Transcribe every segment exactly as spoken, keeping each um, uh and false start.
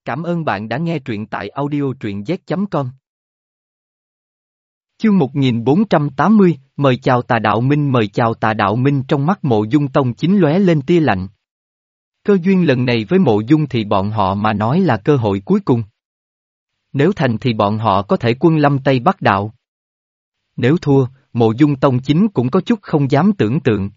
Cảm ơn bạn đã nghe truyện tại audio truyện z chấm com. Chương một nghìn bốn trăm tám mươi, mời chào Tà Đạo Minh. Mời chào Tà Đạo Minh. Trong mắt Mộ Dung Tông Chính lóe lên tia lạnh. Cơ duyên lần này với Mộ Dung thì bọn họ mà nói là cơ hội cuối cùng. Nếu thành thì bọn họ có thể quân lâm Tây Bắc Đạo. Nếu thua, Mộ Dung Tông Chính cũng có chút không dám tưởng tượng.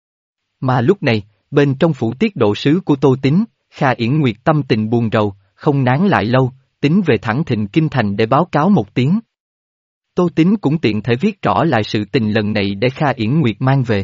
Mà lúc này, bên trong phủ tiết độ sứ của Tô Tín, Kha Yển Nguyệt tâm tình buồn rầu, không nán lại lâu, tính về thẳng Thịnh Kinh Thành để báo cáo một tiếng. Tô Tín cũng tiện thể viết rõ lại sự tình lần này để Kha Yển Nguyệt mang về.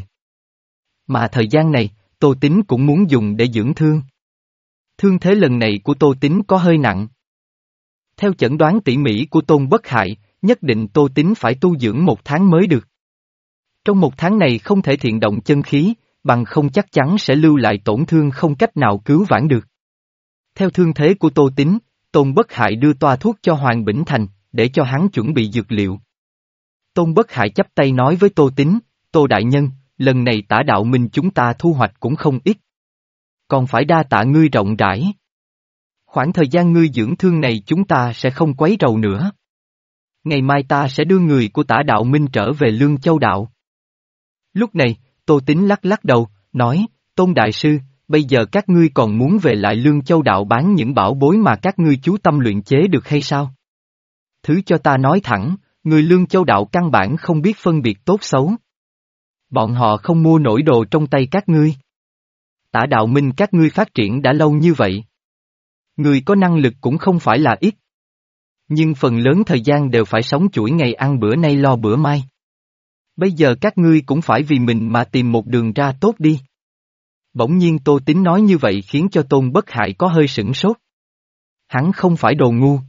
Mà thời gian này, Tô Tín cũng muốn dùng để dưỡng thương. Thương thế lần này của Tô Tín có hơi nặng. Theo chẩn đoán tỉ mỉ của Tôn Bất Hại, nhất định Tô Tín phải tu dưỡng một tháng mới được. Trong một tháng này không thể thiện động chân khí, bằng không chắc chắn sẽ lưu lại tổn thương không cách nào cứu vãn được. Theo thương thế của Tô Tín, Tôn Bất Hại đưa toa thuốc cho Hoàng Bỉnh Thành, để cho hắn chuẩn bị dược liệu. Tôn Bất Hại chắp tay nói với Tô Tín, Tô Đại Nhân, lần này Tả Đạo Minh chúng ta thu hoạch cũng không ít. Còn phải đa tạ ngươi rộng rãi. Khoảng thời gian ngươi dưỡng thương này chúng ta sẽ không quấy rầy nữa. Ngày mai ta sẽ đưa người của Tả Đạo Minh trở về Lương Châu Đạo. Lúc này, Tô Tín lắc lắc đầu, nói, Tôn Đại Sư, bây giờ các ngươi còn muốn về lại Lương Châu Đạo bán những bảo bối mà các ngươi chú tâm luyện chế được hay sao? Thứ cho ta nói thẳng, người Lương Châu Đạo căn bản không biết phân biệt tốt xấu. Bọn họ không mua nổi đồ trong tay các ngươi. Tả Đạo Minh các ngươi phát triển đã lâu như vậy. Người có năng lực cũng không phải là ít. Nhưng phần lớn thời gian đều phải sống chuỗi ngày ăn bữa nay lo bữa mai. Bây giờ các ngươi cũng phải vì mình mà tìm một đường ra tốt đi. Bỗng nhiên Tô Tín nói như vậy khiến cho Tôn Bất Hại có hơi sửng sốt. Hắn không phải đồ ngu.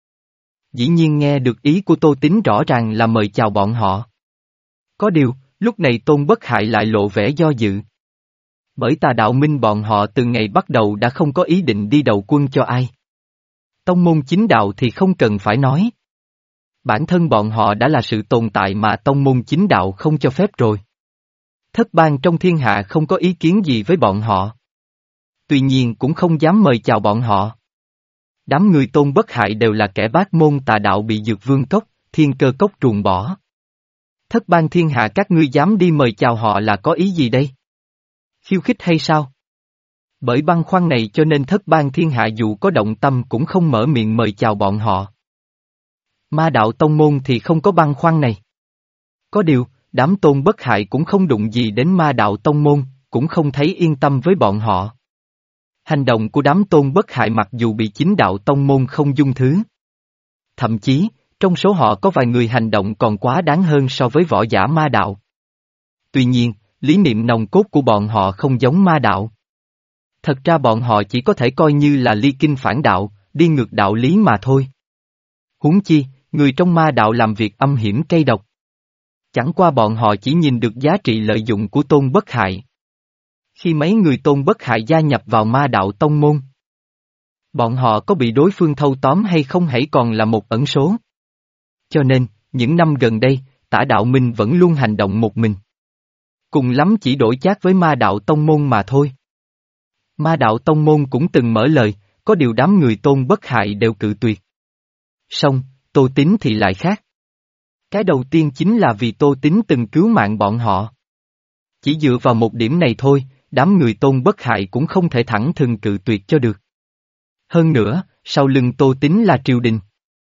Dĩ nhiên nghe được ý của Tô Tín rõ ràng là mời chào bọn họ. Có điều, lúc này Tôn Bất Hại lại lộ vẻ do dự. Bởi Tà Đạo Minh bọn họ từ ngày bắt đầu đã không có ý định đi đầu quân cho ai. Tông môn chính đạo thì không cần phải nói. Bản thân bọn họ đã là sự tồn tại mà tông môn chính đạo không cho phép rồi. Thất bang trong thiên hạ không có ý kiến gì với bọn họ. Tuy nhiên cũng không dám mời chào bọn họ. Đám người Tôn Bất Hại đều là kẻ bác môn tà đạo bị Dược Vương Cốc, Thiên Cơ Cốc truồng bỏ. Thất bang thiên hạ các ngươi dám đi mời chào họ là có ý gì đây? Khiêu khích hay sao? Bởi băn khoăn này cho nên thất bang thiên hạ dù có động tâm cũng không mở miệng mời chào bọn họ. Ma đạo tông môn thì không có băn khoăn này. Có điều, đám Tôn Bất Hại cũng không đụng gì đến ma đạo tông môn, cũng không thấy yên tâm với bọn họ. Hành động của đám Tôn Bất Hại mặc dù bị chính đạo tông môn không dung thứ. Thậm chí, trong số họ có vài người hành động còn quá đáng hơn so với võ giả ma đạo. Tuy nhiên, lý niệm nòng cốt của bọn họ không giống ma đạo. Thật ra bọn họ chỉ có thể coi như là ly kinh phản đạo, đi ngược đạo lý mà thôi. Huống chi, người trong ma đạo làm việc âm hiểm cay độc. Chẳng qua bọn họ chỉ nhìn được giá trị lợi dụng của Tôn Bất Hại. Khi mấy người Tôn Bất Hại gia nhập vào ma đạo tông môn, bọn họ có bị đối phương thâu tóm hay không hãy còn là một ẩn số. Cho nên, những năm gần đây, Tả Đạo Minh vẫn luôn hành động một mình. Cùng lắm chỉ đổi chác với ma đạo tông môn mà thôi. Ma đạo tông môn cũng từng mở lời, có điều đám người Tôn Bất Hại đều cự tuyệt. Song, Tô Tín thì lại khác. Cái đầu tiên chính là vì Tô Tín từng cứu mạng bọn họ. Chỉ dựa vào một điểm này thôi, đám người Tôn Bất Hại cũng không thể thẳng thừng cự tuyệt cho được. Hơn nữa, sau lưng Tô Tín là triều đình.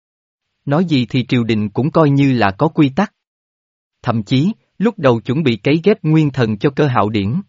Nói gì thì triều đình cũng coi như là có quy tắc. Thậm chí, lúc đầu chuẩn bị cấy ghép nguyên thần cho Cơ Hạo Điển.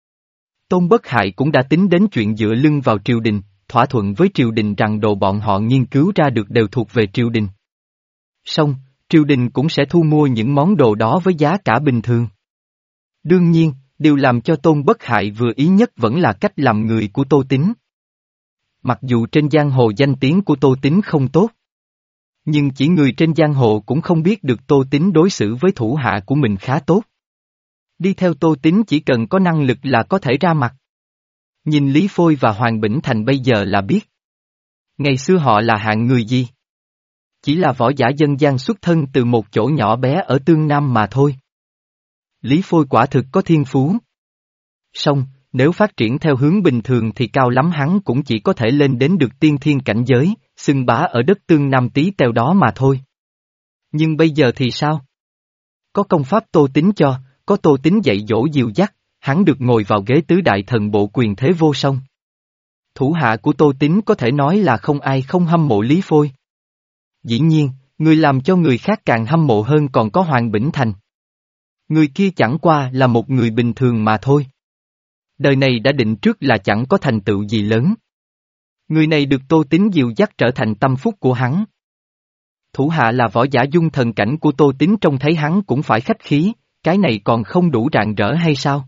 Tôn Bất Hại cũng đã tính đến chuyện dựa lưng vào triều đình, thỏa thuận với triều đình rằng đồ bọn họ nghiên cứu ra được đều thuộc về triều đình. Song, triều đình cũng sẽ thu mua những món đồ đó với giá cả bình thường. Đương nhiên, điều làm cho Tôn Bất Hại vừa ý nhất vẫn là cách làm người của Tô Tín. Mặc dù trên giang hồ danh tiếng của Tô Tín không tốt, nhưng chỉ người trên giang hồ cũng không biết được Tô Tín đối xử với thủ hạ của mình khá tốt. Đi theo Tô Tín chỉ cần có năng lực là có thể ra mặt. Nhìn Lý Phôi và Hoàng Bỉnh Thành bây giờ là biết. Ngày xưa họ là hạng người gì? Chỉ là võ giả dân gian xuất thân từ một chỗ nhỏ bé ở Tương Nam mà thôi. Lý Phôi quả thực có thiên phú. Song, Nếu phát triển theo hướng bình thường thì cao lắm hắn cũng chỉ có thể lên đến được tiên thiên cảnh giới, xưng bá ở đất Tương Nam Tí Teo đó mà thôi. Nhưng bây giờ thì sao? Có công pháp Tô Tín cho, có Tô Tín dạy dỗ dìu dắt, hắn được ngồi vào ghế tứ đại thần bộ quyền thế vô song. Thủ hạ của Tô Tín có thể nói là không ai không hâm mộ Lý Phôi. Dĩ nhiên, người làm cho người khác càng hâm mộ hơn còn có Hoàng Bỉnh Thành. Người kia chẳng qua là một người bình thường mà thôi. Đời này đã định trước là chẳng có thành tựu gì lớn. Người này được Tô Tín dìu dắt trở thành tâm phúc của hắn. Thủ hạ là võ giả dung thần cảnh của Tô Tín, trông thấy hắn cũng phải khách khí, cái này còn không đủ rạng rỡ hay sao?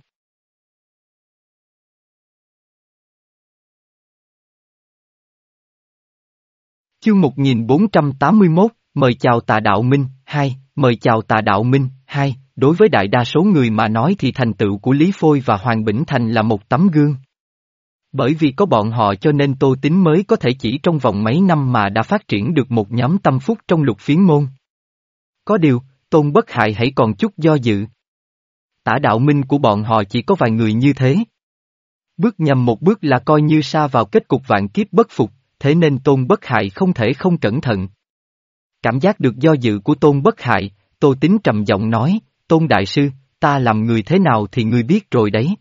Chương một nghìn bốn trăm tám mươi mốt, mời chào Tà Đạo Minh, hai, mời chào Tà Đạo Minh, hai, đối với đại đa số người mà nói thì thành tựu của Lý Phôi và Hoàng Bỉnh Thành là một tấm gương. Bởi vì có bọn họ cho nên Tô Tín mới có thể chỉ trong vòng mấy năm mà đã phát triển được một nhóm tâm phúc trong Lục Phiến môn. Có điều, Tôn Bất Hại hãy còn chút do dự. Tả đạo minh của bọn họ chỉ có vài người như thế. Bước nhầm một bước là coi như sa vào kết cục vạn kiếp bất phục, thế nên Tôn Bất Hại không thể không cẩn thận. Cảm giác được do dự của Tôn Bất Hại, Tô Tín trầm giọng nói, Tôn Đại Sư, ta làm người thế nào thì ngươi biết rồi đấy.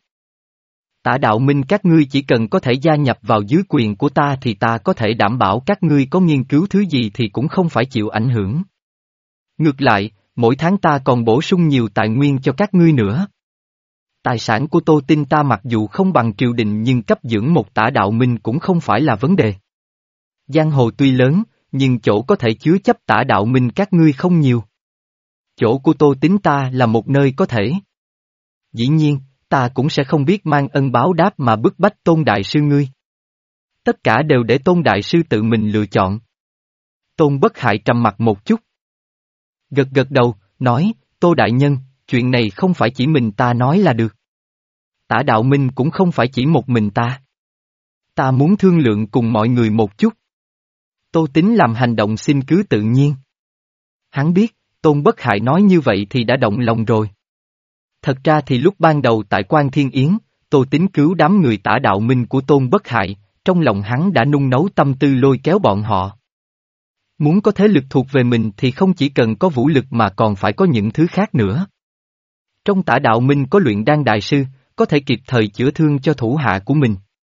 Tả đạo minh các ngươi chỉ cần có thể gia nhập vào dưới quyền của ta thì ta có thể đảm bảo các ngươi có nghiên cứu thứ gì thì cũng không phải chịu ảnh hưởng. Ngược lại, mỗi tháng ta còn bổ sung nhiều tài nguyên cho các ngươi nữa. Tài sản của Tô Tinh ta mặc dù không bằng triều đình nhưng cấp dưỡng một tả đạo minh cũng không phải là vấn đề. Giang hồ tuy lớn, nhưng chỗ có thể chứa chấp tả đạo minh các ngươi không nhiều. Chỗ của Tô Tín ta là một nơi có thể. Dĩ nhiên, ta cũng sẽ không biết mang ân báo đáp mà bức bách Tôn Đại Sư ngươi. Tất cả đều để Tôn Đại Sư tự mình lựa chọn. Tôn Bất Hại trầm mặt một chút. Gật gật đầu, nói, Tô Đại Nhân, chuyện này không phải chỉ mình ta nói là được. Tả đạo minh cũng không phải chỉ một mình ta. Ta muốn thương lượng cùng mọi người một chút. Tô Tín làm hành động xin cứ tự nhiên. Hắn biết, Tôn Bất Hại nói như vậy thì đã động lòng rồi. Thật ra thì lúc ban đầu tại Quan Thiên Yến, Tô Tín cứu đám người tả đạo minh của Tôn Bất Hại, trong lòng hắn đã nung nấu tâm tư lôi kéo bọn họ. Muốn có thế lực thuộc về mình thì không chỉ cần có vũ lực mà còn phải có những thứ khác nữa. Trong tả đạo minh có luyện đan đại sư, có thể kịp thời chữa thương cho thủ hạ của mình.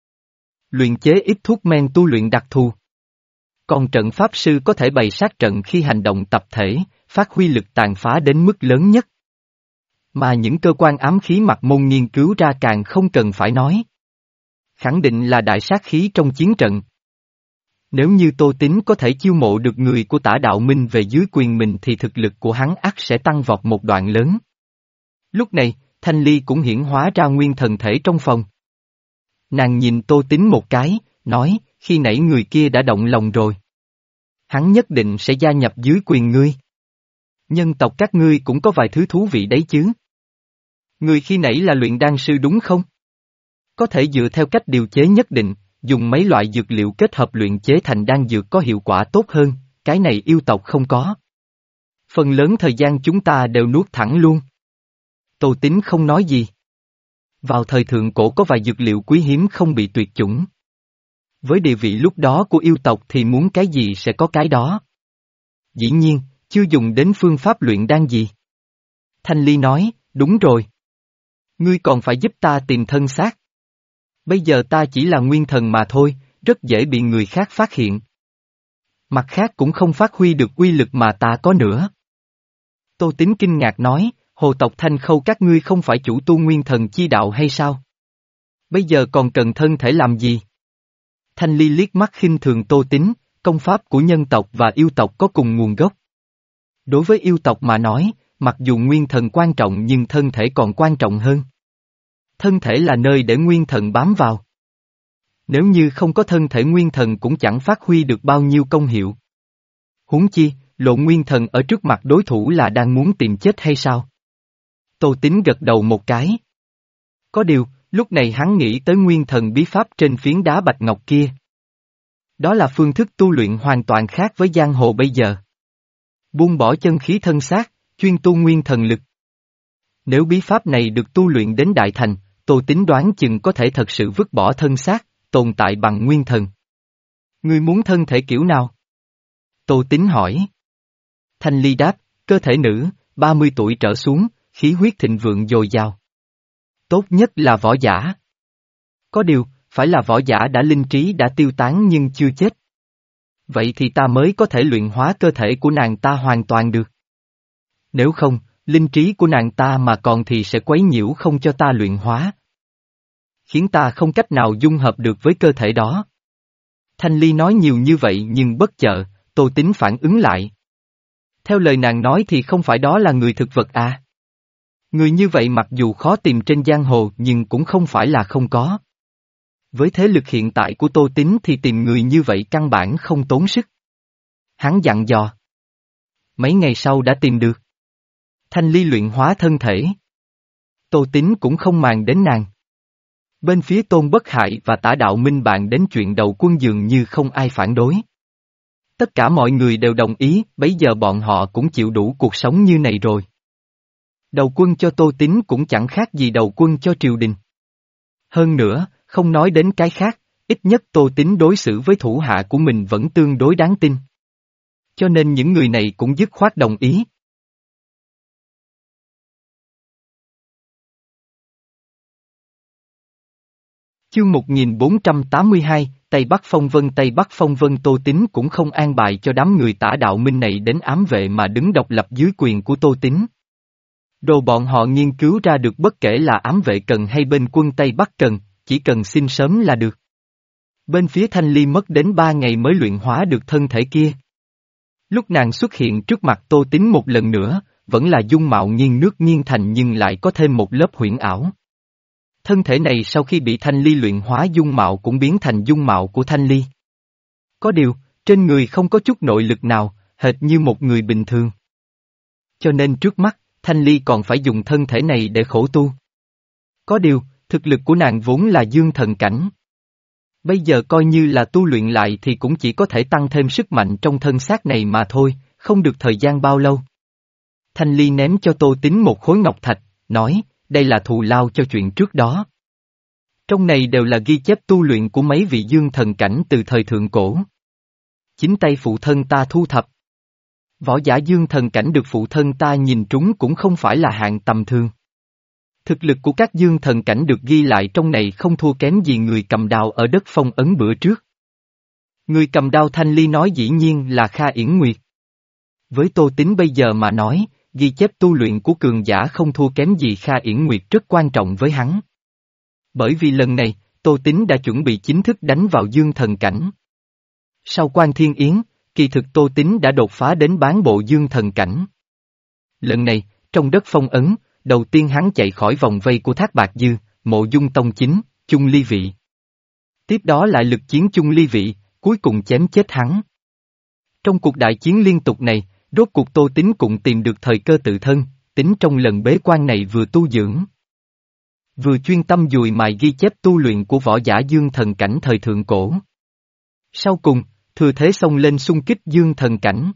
Luyện chế ít thuốc men tu luyện đặc thù. Còn trận pháp sư có thể bày sát trận khi hành động tập thể, phát huy lực tàn phá đến mức lớn nhất. Mà những cơ quan ám khí mặt môn nghiên cứu ra càng không cần phải nói. Khẳng định là đại sát khí trong chiến trận. Nếu như Tô Tín có thể chiêu mộ được người của tả đạo minh về dưới quyền mình thì thực lực của hắn ắt sẽ tăng vọt một đoạn lớn. Lúc này, Thanh Ly cũng hiển hóa ra nguyên thần thể trong phòng. Nàng nhìn Tô Tín một cái, nói, khi nãy người kia đã động lòng rồi. Hắn nhất định sẽ gia nhập dưới quyền ngươi. Nhân tộc các ngươi cũng có vài thứ thú vị đấy chứ. Người khi nãy là luyện đan sư đúng không? Có thể dựa theo cách điều chế nhất định, dùng mấy loại dược liệu kết hợp luyện chế thành đan dược có hiệu quả tốt hơn, cái này yêu tộc không có. Phần lớn thời gian chúng ta đều nuốt thẳng luôn. Tô Tín không nói gì. Vào thời thượng cổ có vài dược liệu quý hiếm không bị tuyệt chủng. Với địa vị lúc đó của yêu tộc thì muốn cái gì sẽ có cái đó. Dĩ nhiên, chưa dùng đến phương pháp luyện đan gì. Thanh Ly nói, đúng rồi. Ngươi còn phải giúp ta tìm thân xác. Bây giờ ta chỉ là nguyên thần mà thôi, rất dễ bị người khác phát hiện. Mặt khác cũng không phát huy được uy lực mà ta có nữa. Tô Tín kinh ngạc nói, hồ tộc Thanh Khâu các ngươi không phải chủ tu nguyên thần chi đạo hay sao? Bây giờ còn cần thân thể làm gì? Thanh Ly liếc mắt khinh thường Tô Tín, công pháp của nhân tộc và yêu tộc có cùng nguồn gốc. Đối với yêu tộc mà nói, mặc dù nguyên thần quan trọng nhưng thân thể còn quan trọng hơn. Thân thể là nơi để nguyên thần bám vào. Nếu như không có thân thể nguyên thần cũng chẳng phát huy được bao nhiêu công hiệu. Huống chi, lộ nguyên thần ở trước mặt đối thủ là đang muốn tìm chết hay sao? Tô Tín gật đầu một cái. Có điều, lúc này hắn nghĩ tới nguyên thần bí pháp trên phiến đá bạch ngọc kia. Đó là phương thức tu luyện hoàn toàn khác với giang hồ bây giờ. Buông bỏ chân khí thân xác, chuyên tu nguyên thần lực. Nếu bí pháp này được tu luyện đến đại thành, Tô Tín đoán chừng có thể thật sự vứt bỏ thân xác, tồn tại bằng nguyên thần. Ngươi muốn thân thể kiểu nào? Tô Tín hỏi. Thanh Ly đáp, cơ thể nữ, ba mươi tuổi trở xuống, khí huyết thịnh vượng dồi dào. Tốt nhất là võ giả. Có điều, phải là võ giả đã linh trí đã tiêu tán nhưng chưa chết. Vậy thì ta mới có thể luyện hóa cơ thể của nàng ta hoàn toàn được. Nếu không, linh trí của nàng ta mà còn thì sẽ quấy nhiễu không cho ta luyện hóa. Khiến ta không cách nào dung hợp được với cơ thể đó. Thanh Ly nói nhiều như vậy nhưng bất chợt, Tô Tín phản ứng lại. Theo lời nàng nói thì không phải đó là người thực vật à? Người như vậy mặc dù khó tìm trên giang hồ nhưng cũng không phải là không có. Với thế lực hiện tại của Tô Tín thì tìm người như vậy căn bản không tốn sức. Hắn dặn dò. Mấy ngày sau đã tìm được. Thanh Ly luyện hóa thân thể. Tô Tín cũng không màng đến nàng. Bên phía Tôn Bất Hại và Tả Đạo Minh bàn đến chuyện đầu quân dường như không ai phản đối. Tất cả mọi người đều đồng ý, bấy giờ bọn họ cũng chịu đủ cuộc sống như này rồi. Đầu quân cho Tô Tín cũng chẳng khác gì đầu quân cho triều đình. Hơn nữa, không nói đến cái khác, ít nhất Tô Tín đối xử với thủ hạ của mình vẫn tương đối đáng tin. Cho nên những người này cũng dứt khoát đồng ý. Chương một nghìn bốn trăm tám mươi hai, Tây Bắc Phong Vân Tây Bắc Phong Vân Tô Tín cũng không an bài cho đám người Tả Đạo Minh này đến ám vệ mà đứng độc lập dưới quyền của Tô Tín. Đồ bọn họ nghiên cứu ra được bất kể là ám vệ cần hay bên quân Tây Bắc cần, chỉ cần xin sớm là được. Bên phía Thanh Ly mất đến ba ngày mới luyện hóa được thân thể kia. Lúc nàng xuất hiện trước mặt Tô Tín một lần nữa, vẫn là dung mạo nghiêng nước nghiêng thành nhưng lại có thêm một lớp huyễn ảo. Thân thể này sau khi bị Thanh Ly luyện hóa dung mạo cũng biến thành dung mạo của Thanh Ly. Có điều, trên người không có chút nội lực nào, hệt như một người bình thường. Cho nên trước mắt, Thanh Ly còn phải dùng thân thể này để khổ tu. Có điều, thực lực của nàng vốn là dương thần cảnh. Bây giờ coi như là tu luyện lại thì cũng chỉ có thể tăng thêm sức mạnh trong thân xác này mà thôi, không được thời gian bao lâu. Thanh Ly ném cho Tô Tín một khối ngọc thạch, nói, đây là thù lao cho chuyện trước đó. Trong này đều là ghi chép tu luyện của mấy vị dương thần cảnh từ thời thượng cổ. Chính tay phụ thân ta thu thập. Võ giả dương thần cảnh được phụ thân ta nhìn trúng cũng không phải là hạng tầm thường. Thực lực của các dương thần cảnh được ghi lại trong này không thua kém gì người cầm đao ở đất Phong Ấn bữa trước. Người cầm đao Thanh Ly nói dĩ nhiên là Kha Yển Nguyệt. Với Tô Tín bây giờ mà nói, ghi chép tu luyện của cường giả không thua kém gì Kha Yển Nguyệt rất quan trọng với hắn. Bởi vì lần này, Tô Tín đã chuẩn bị chính thức đánh vào dương thần cảnh. Sau Quan Thiên Yến, kỳ thực Tô Tín đã đột phá đến bán bộ dương thần cảnh. Lần này, trong đất Phong Ấn, đầu tiên hắn chạy khỏi vòng vây của Thác Bạt Dư, Mộ Dung Tông Chính, Chung Ly Vị. Tiếp đó lại lực chiến Chung Ly Vị, cuối cùng chém chết hắn. Trong cuộc đại chiến liên tục này, rốt cuộc Tô Tín cũng tìm được thời cơ tự thân, tính trong lần bế quan này vừa tu dưỡng. Vừa chuyên tâm dùi mài ghi chép tu luyện của võ giả dương thần cảnh thời thượng cổ. Sau cùng, thừa thế xông lên xung kích dương thần cảnh.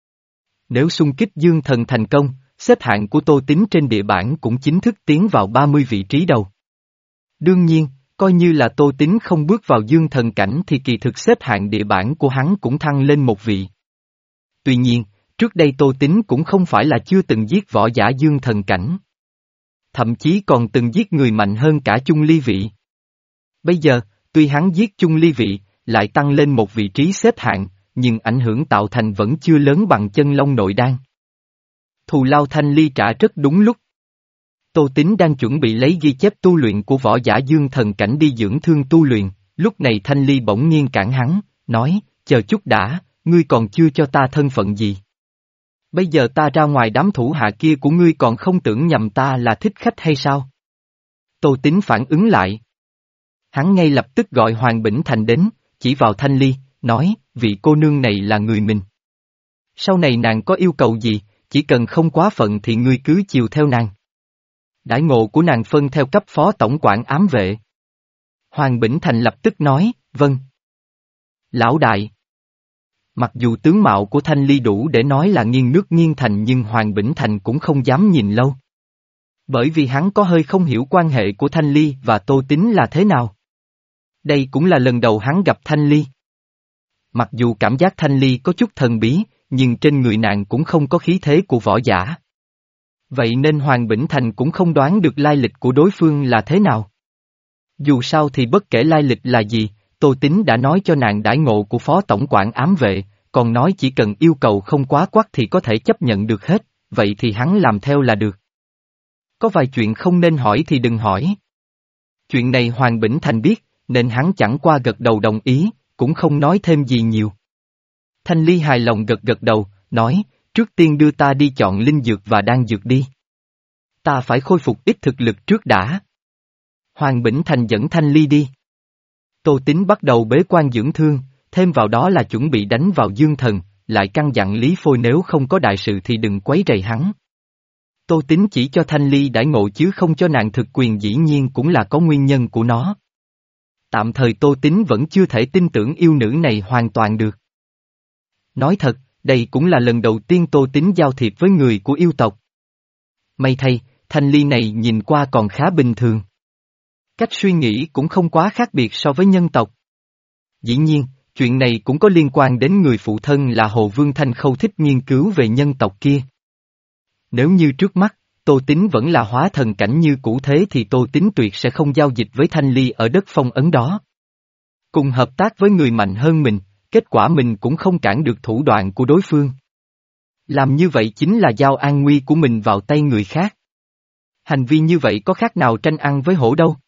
Nếu xung kích dương thần thành công, xếp hạng của Tô Tín trên địa bản cũng chính thức tiến vào ba mươi vị trí đầu. Đương nhiên, coi như là Tô Tín không bước vào dương thần cảnh thì kỳ thực xếp hạng địa bản của hắn cũng thăng lên một vị. Tuy nhiên, trước đây Tô Tín cũng không phải là chưa từng giết võ giả dương thần cảnh. Thậm chí còn từng giết người mạnh hơn cả Chung Ly Vị. Bây giờ, tuy hắn giết Chung Ly Vị, lại tăng lên một vị trí xếp hạng, nhưng ảnh hưởng tạo thành vẫn chưa lớn bằng chân long nội đan. Thù lao Thanh Ly trả rất đúng lúc. Tô Tín đang chuẩn bị lấy ghi chép tu luyện của võ giả dương thần cảnh đi dưỡng thương tu luyện, lúc này Thanh Ly bỗng nhiên cản hắn, nói, chờ chút đã, ngươi còn chưa cho ta thân phận gì. Bây giờ ta ra ngoài đám thủ hạ kia của ngươi còn không tưởng nhầm ta là thích khách hay sao? Tô Tín phản ứng lại. Hắn ngay lập tức gọi Hoàng Bỉnh Thành đến, chỉ vào Thanh Ly, nói, vị cô nương này là người mình. Sau này nàng có yêu cầu gì, chỉ cần không quá phận thì ngươi cứ chiều theo nàng. Đãi ngộ của nàng phân theo cấp phó tổng quản ám vệ. Hoàng Bỉnh Thành lập tức nói, vâng. Lão đại. Mặc dù tướng mạo của Thanh Ly đủ để nói là nghiêng nước nghiêng thành nhưng Hoàng Bỉnh Thành cũng không dám nhìn lâu. Bởi vì hắn có hơi không hiểu quan hệ của Thanh Ly và Tô Tín là thế nào. Đây cũng là lần đầu hắn gặp Thanh Ly. Mặc dù cảm giác Thanh Ly có chút thần bí, nhưng trên người nàng cũng không có khí thế của võ giả. Vậy nên Hoàng Bỉnh Thành cũng không đoán được lai lịch của đối phương là thế nào. Dù sao thì bất kể lai lịch là gì, Tô Tín đã nói cho nàng đãi ngộ của Phó Tổng quản ám vệ, còn nói chỉ cần yêu cầu không quá quắt thì có thể chấp nhận được hết, vậy thì hắn làm theo là được. Có vài chuyện không nên hỏi thì đừng hỏi. Chuyện này Hoàng Bỉnh Thành biết, nên hắn chẳng qua gật đầu đồng ý, cũng không nói thêm gì nhiều. Thanh Ly hài lòng gật gật đầu, nói, trước tiên đưa ta đi chọn linh dược và đan dược đi. Ta phải khôi phục ít thực lực trước đã. Hoàng Bỉnh Thành dẫn Thanh Ly đi. Tô Tín bắt đầu bế quan dưỡng thương, thêm vào đó là chuẩn bị đánh vào Dương Thần, lại căn dặn Lý Phôi nếu không có đại sự thì đừng quấy rầy hắn. Tô Tín chỉ cho Thanh Ly đãi ngộ chứ không cho nàng thực quyền dĩ nhiên cũng là có nguyên nhân của nó. Tạm thời Tô Tín vẫn chưa thể tin tưởng yêu nữ này hoàn toàn được. Nói thật, đây cũng là lần đầu tiên Tô Tín giao thiệp với người của yêu tộc. May thay, Thanh Ly này nhìn qua còn khá bình thường. Cách suy nghĩ cũng không quá khác biệt so với nhân tộc. Dĩ nhiên, chuyện này cũng có liên quan đến người phụ thân là Hồ Vương Thanh Khâu thích nghiên cứu về nhân tộc kia. Nếu như trước mắt, Tô Tín vẫn là hóa thần cảnh như cũ thế thì Tô Tín tuyệt sẽ không giao dịch với Thanh Ly ở đất phong ấn đó. Cùng hợp tác với người mạnh hơn mình, kết quả mình cũng không cản được thủ đoạn của đối phương. Làm như vậy chính là giao an nguy của mình vào tay người khác. Hành vi như vậy có khác nào tranh ăn với hổ đâu.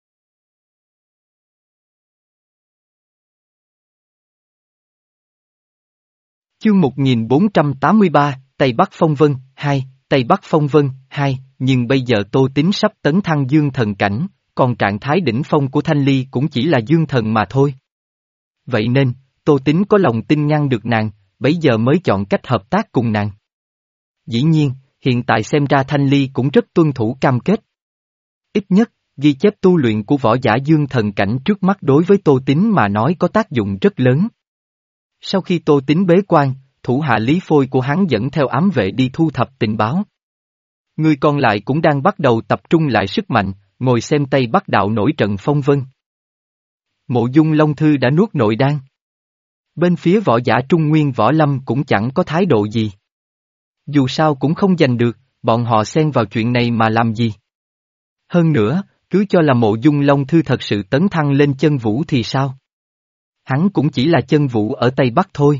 Chương một nghìn bốn trăm tám mươi ba, Tây Bắc Phong Vân, hai, Tây Bắc Phong Vân, hai, nhưng bây giờ Tô Tín sắp tấn thăng dương thần cảnh, còn trạng thái đỉnh phong của Thanh Ly cũng chỉ là dương thần mà thôi. Vậy nên, Tô Tín có lòng tin ngăn được nàng, bấy giờ mới chọn cách hợp tác cùng nàng. Dĩ nhiên, hiện tại xem ra Thanh Ly cũng rất tuân thủ cam kết. Ít nhất, ghi chép tu luyện của võ giả dương thần cảnh trước mắt đối với Tô Tín mà nói có tác dụng rất lớn. Sau khi Tô Tín bế quan, thủ hạ Lý Phôi của hắn dẫn theo ám vệ đi thu thập tình báo. Người còn lại cũng đang bắt đầu tập trung lại sức mạnh, ngồi xem Tây Bắc đạo nổi trận phong vân. Mộ Dung Long Thư đã nuốt nội đan. Bên phía võ giả Trung Nguyên Võ Lâm cũng chẳng có thái độ gì. Dù sao cũng không giành được, bọn họ xen vào chuyện này mà làm gì. Hơn nữa, cứ cho là Mộ Dung Long Thư thật sự tấn thăng lên chân vũ thì sao? Hắn cũng chỉ là chân vũ ở Tây Bắc thôi.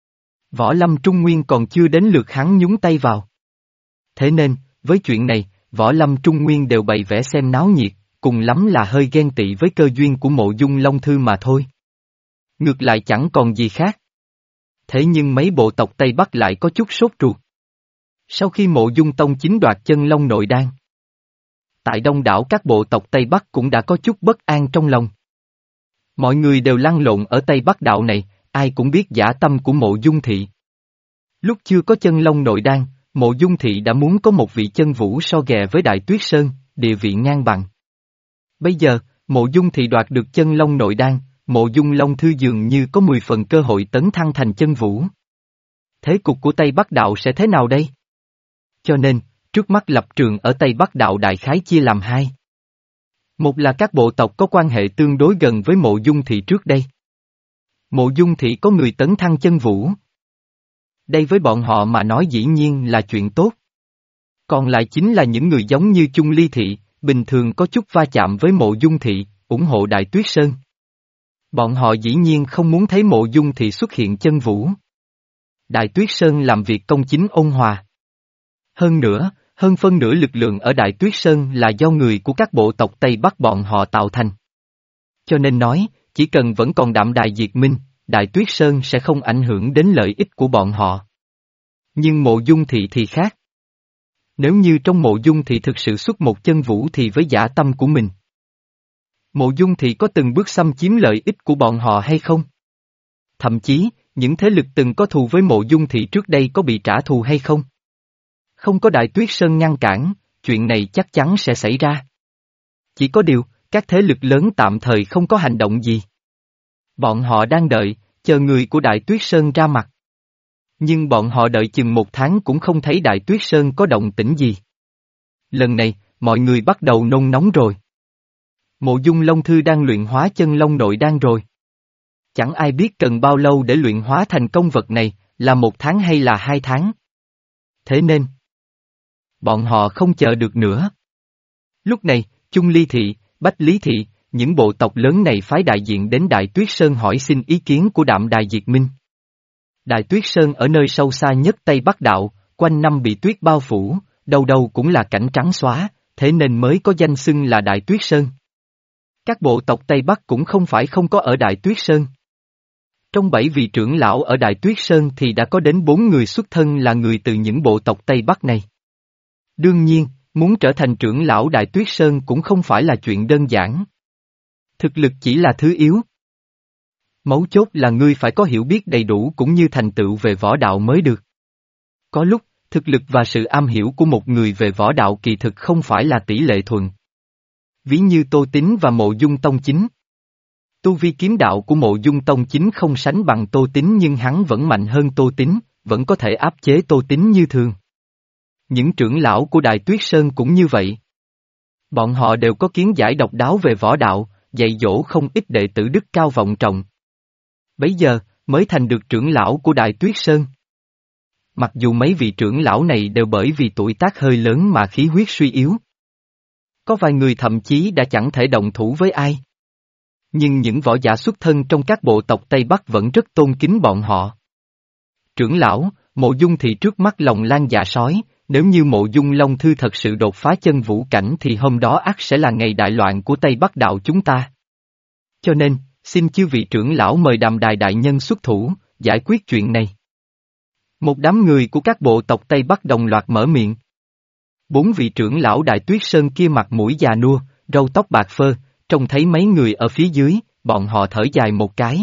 Võ Lâm Trung Nguyên còn chưa đến lượt hắn nhúng tay vào. Thế nên, với chuyện này, Võ Lâm Trung Nguyên đều bày vẽ xem náo nhiệt, cùng lắm là hơi ghen tị với cơ duyên của Mộ Dung Long Thư mà thôi. Ngược lại chẳng còn gì khác. Thế nhưng mấy bộ tộc Tây Bắc lại có chút sốt ruột. Sau khi Mộ Dung Tông chính đoạt chân long nội đan, tại đông đảo các bộ tộc Tây Bắc cũng đã có chút bất an trong lòng. Mọi người đều lăn lộn ở Tây Bắc đạo này, ai cũng biết dã tâm của Mộ Dung Thị. Lúc chưa có chân long nội đan, Mộ Dung Thị đã muốn có một vị chân vũ so ghè với Đại Tuyết Sơn, địa vị ngang bằng. Bây giờ, Mộ Dung Thị đoạt được chân long nội đan, Mộ Dung Long Thư dường như có mười phần cơ hội tấn thăng thành chân vũ. Thế cục của Tây Bắc đạo sẽ thế nào đây? Cho nên, trước mắt lập trường ở Tây Bắc đạo đại khái chia làm hai. Một là các bộ tộc có quan hệ tương đối gần với Mộ Dung Thị trước đây. Mộ Dung Thị có người tấn thăng chân vũ. Đây với bọn họ mà nói dĩ nhiên là chuyện tốt. Còn lại chính là những người giống như Chung Ly Thị, bình thường có chút va chạm với Mộ Dung Thị, ủng hộ Đại Tuyết Sơn. Bọn họ dĩ nhiên không muốn thấy Mộ Dung Thị xuất hiện chân vũ. Đại Tuyết Sơn làm việc công chính ôn hòa. Hơn nữa, hơn phân nửa lực lượng ở Đại Tuyết Sơn là do người của các bộ tộc Tây Bắc bọn họ tạo thành. Cho nên nói, chỉ cần vẫn còn đạm đài diệt minh, Đại Tuyết Sơn sẽ không ảnh hưởng đến lợi ích của bọn họ. Nhưng Mộ Dung Thị thì khác. Nếu như trong Mộ Dung Thị thực sự xuất một chân vũ thì với dã tâm của mình, Mộ Dung Thị có từng bước xâm chiếm lợi ích của bọn họ hay không? Thậm chí, những thế lực từng có thù với Mộ Dung Thị trước đây có bị trả thù hay không? Không có Đại Tuyết Sơn ngăn cản, chuyện này chắc chắn sẽ xảy ra. Chỉ có điều, các thế lực lớn tạm thời không có hành động gì. Bọn họ đang đợi, chờ người của Đại Tuyết Sơn ra mặt. Nhưng bọn họ đợi chừng một tháng cũng không thấy Đại Tuyết Sơn có động tĩnh gì. Lần này, mọi người bắt đầu nôn nóng rồi. Mộ Dung Long Thư đang luyện hóa chân long nội đan rồi. Chẳng ai biết cần bao lâu để luyện hóa thành công vật này, là một tháng hay là hai tháng. Thế nên, bọn họ không chờ được nữa. Lúc này, Chung Ly Thị, Bách Lý Thị, những bộ tộc lớn này phái đại diện đến Đại Tuyết Sơn hỏi xin ý kiến của Đạm Đài Diệt Minh. Đại Tuyết Sơn ở nơi sâu xa nhất Tây Bắc Đạo, quanh năm bị tuyết bao phủ, đâu đâu cũng là cảnh trắng xóa, thế nên mới có danh xưng là Đại Tuyết Sơn. Các bộ tộc Tây Bắc cũng không phải không có ở Đại Tuyết Sơn. Trong bảy vị trưởng lão ở Đại Tuyết Sơn thì đã có đến bốn người xuất thân là người từ những bộ tộc Tây Bắc này. Đương nhiên, muốn trở thành trưởng lão Đại Tuyết Sơn cũng không phải là chuyện đơn giản. Thực lực chỉ là thứ yếu. Mấu chốt là ngươi phải có hiểu biết đầy đủ cũng như thành tựu về võ đạo mới được. Có lúc, thực lực và sự am hiểu của một người về võ đạo kỳ thực không phải là tỷ lệ thuần. Ví như Tô Tín và Mộ Dung Tông Chính. Tu vi kiếm đạo của Mộ Dung Tông Chính không sánh bằng Tô Tín nhưng hắn vẫn mạnh hơn Tô Tín, vẫn có thể áp chế Tô Tín như thường. Những trưởng lão của Đại Tuyết Sơn cũng như vậy. Bọn họ đều có kiến giải độc đáo về võ đạo, dạy dỗ không ít đệ tử đức cao vọng trọng. Bấy giờ, mới thành được trưởng lão của Đại Tuyết Sơn. Mặc dù mấy vị trưởng lão này đều bởi vì tuổi tác hơi lớn mà khí huyết suy yếu. Có vài người thậm chí đã chẳng thể động thủ với ai. Nhưng những võ giả xuất thân trong các bộ tộc Tây Bắc vẫn rất tôn kính bọn họ. Trưởng lão, Mộ Dung Thị trước mắt lòng lan dạ sói, nếu như Mộ Dung Long Thư thật sự đột phá chân vũ cảnh thì hôm đó ắt sẽ là ngày đại loạn của Tây Bắc đạo chúng ta. Cho nên, xin chư vị trưởng lão mời Đàm Đài đại nhân xuất thủ, giải quyết chuyện này. Một đám người của các bộ tộc Tây Bắc đồng loạt mở miệng. Bốn vị trưởng lão Đại Tuyết Sơn kia mặt mũi già nua, râu tóc bạc phơ, trông thấy mấy người ở phía dưới, bọn họ thở dài một cái.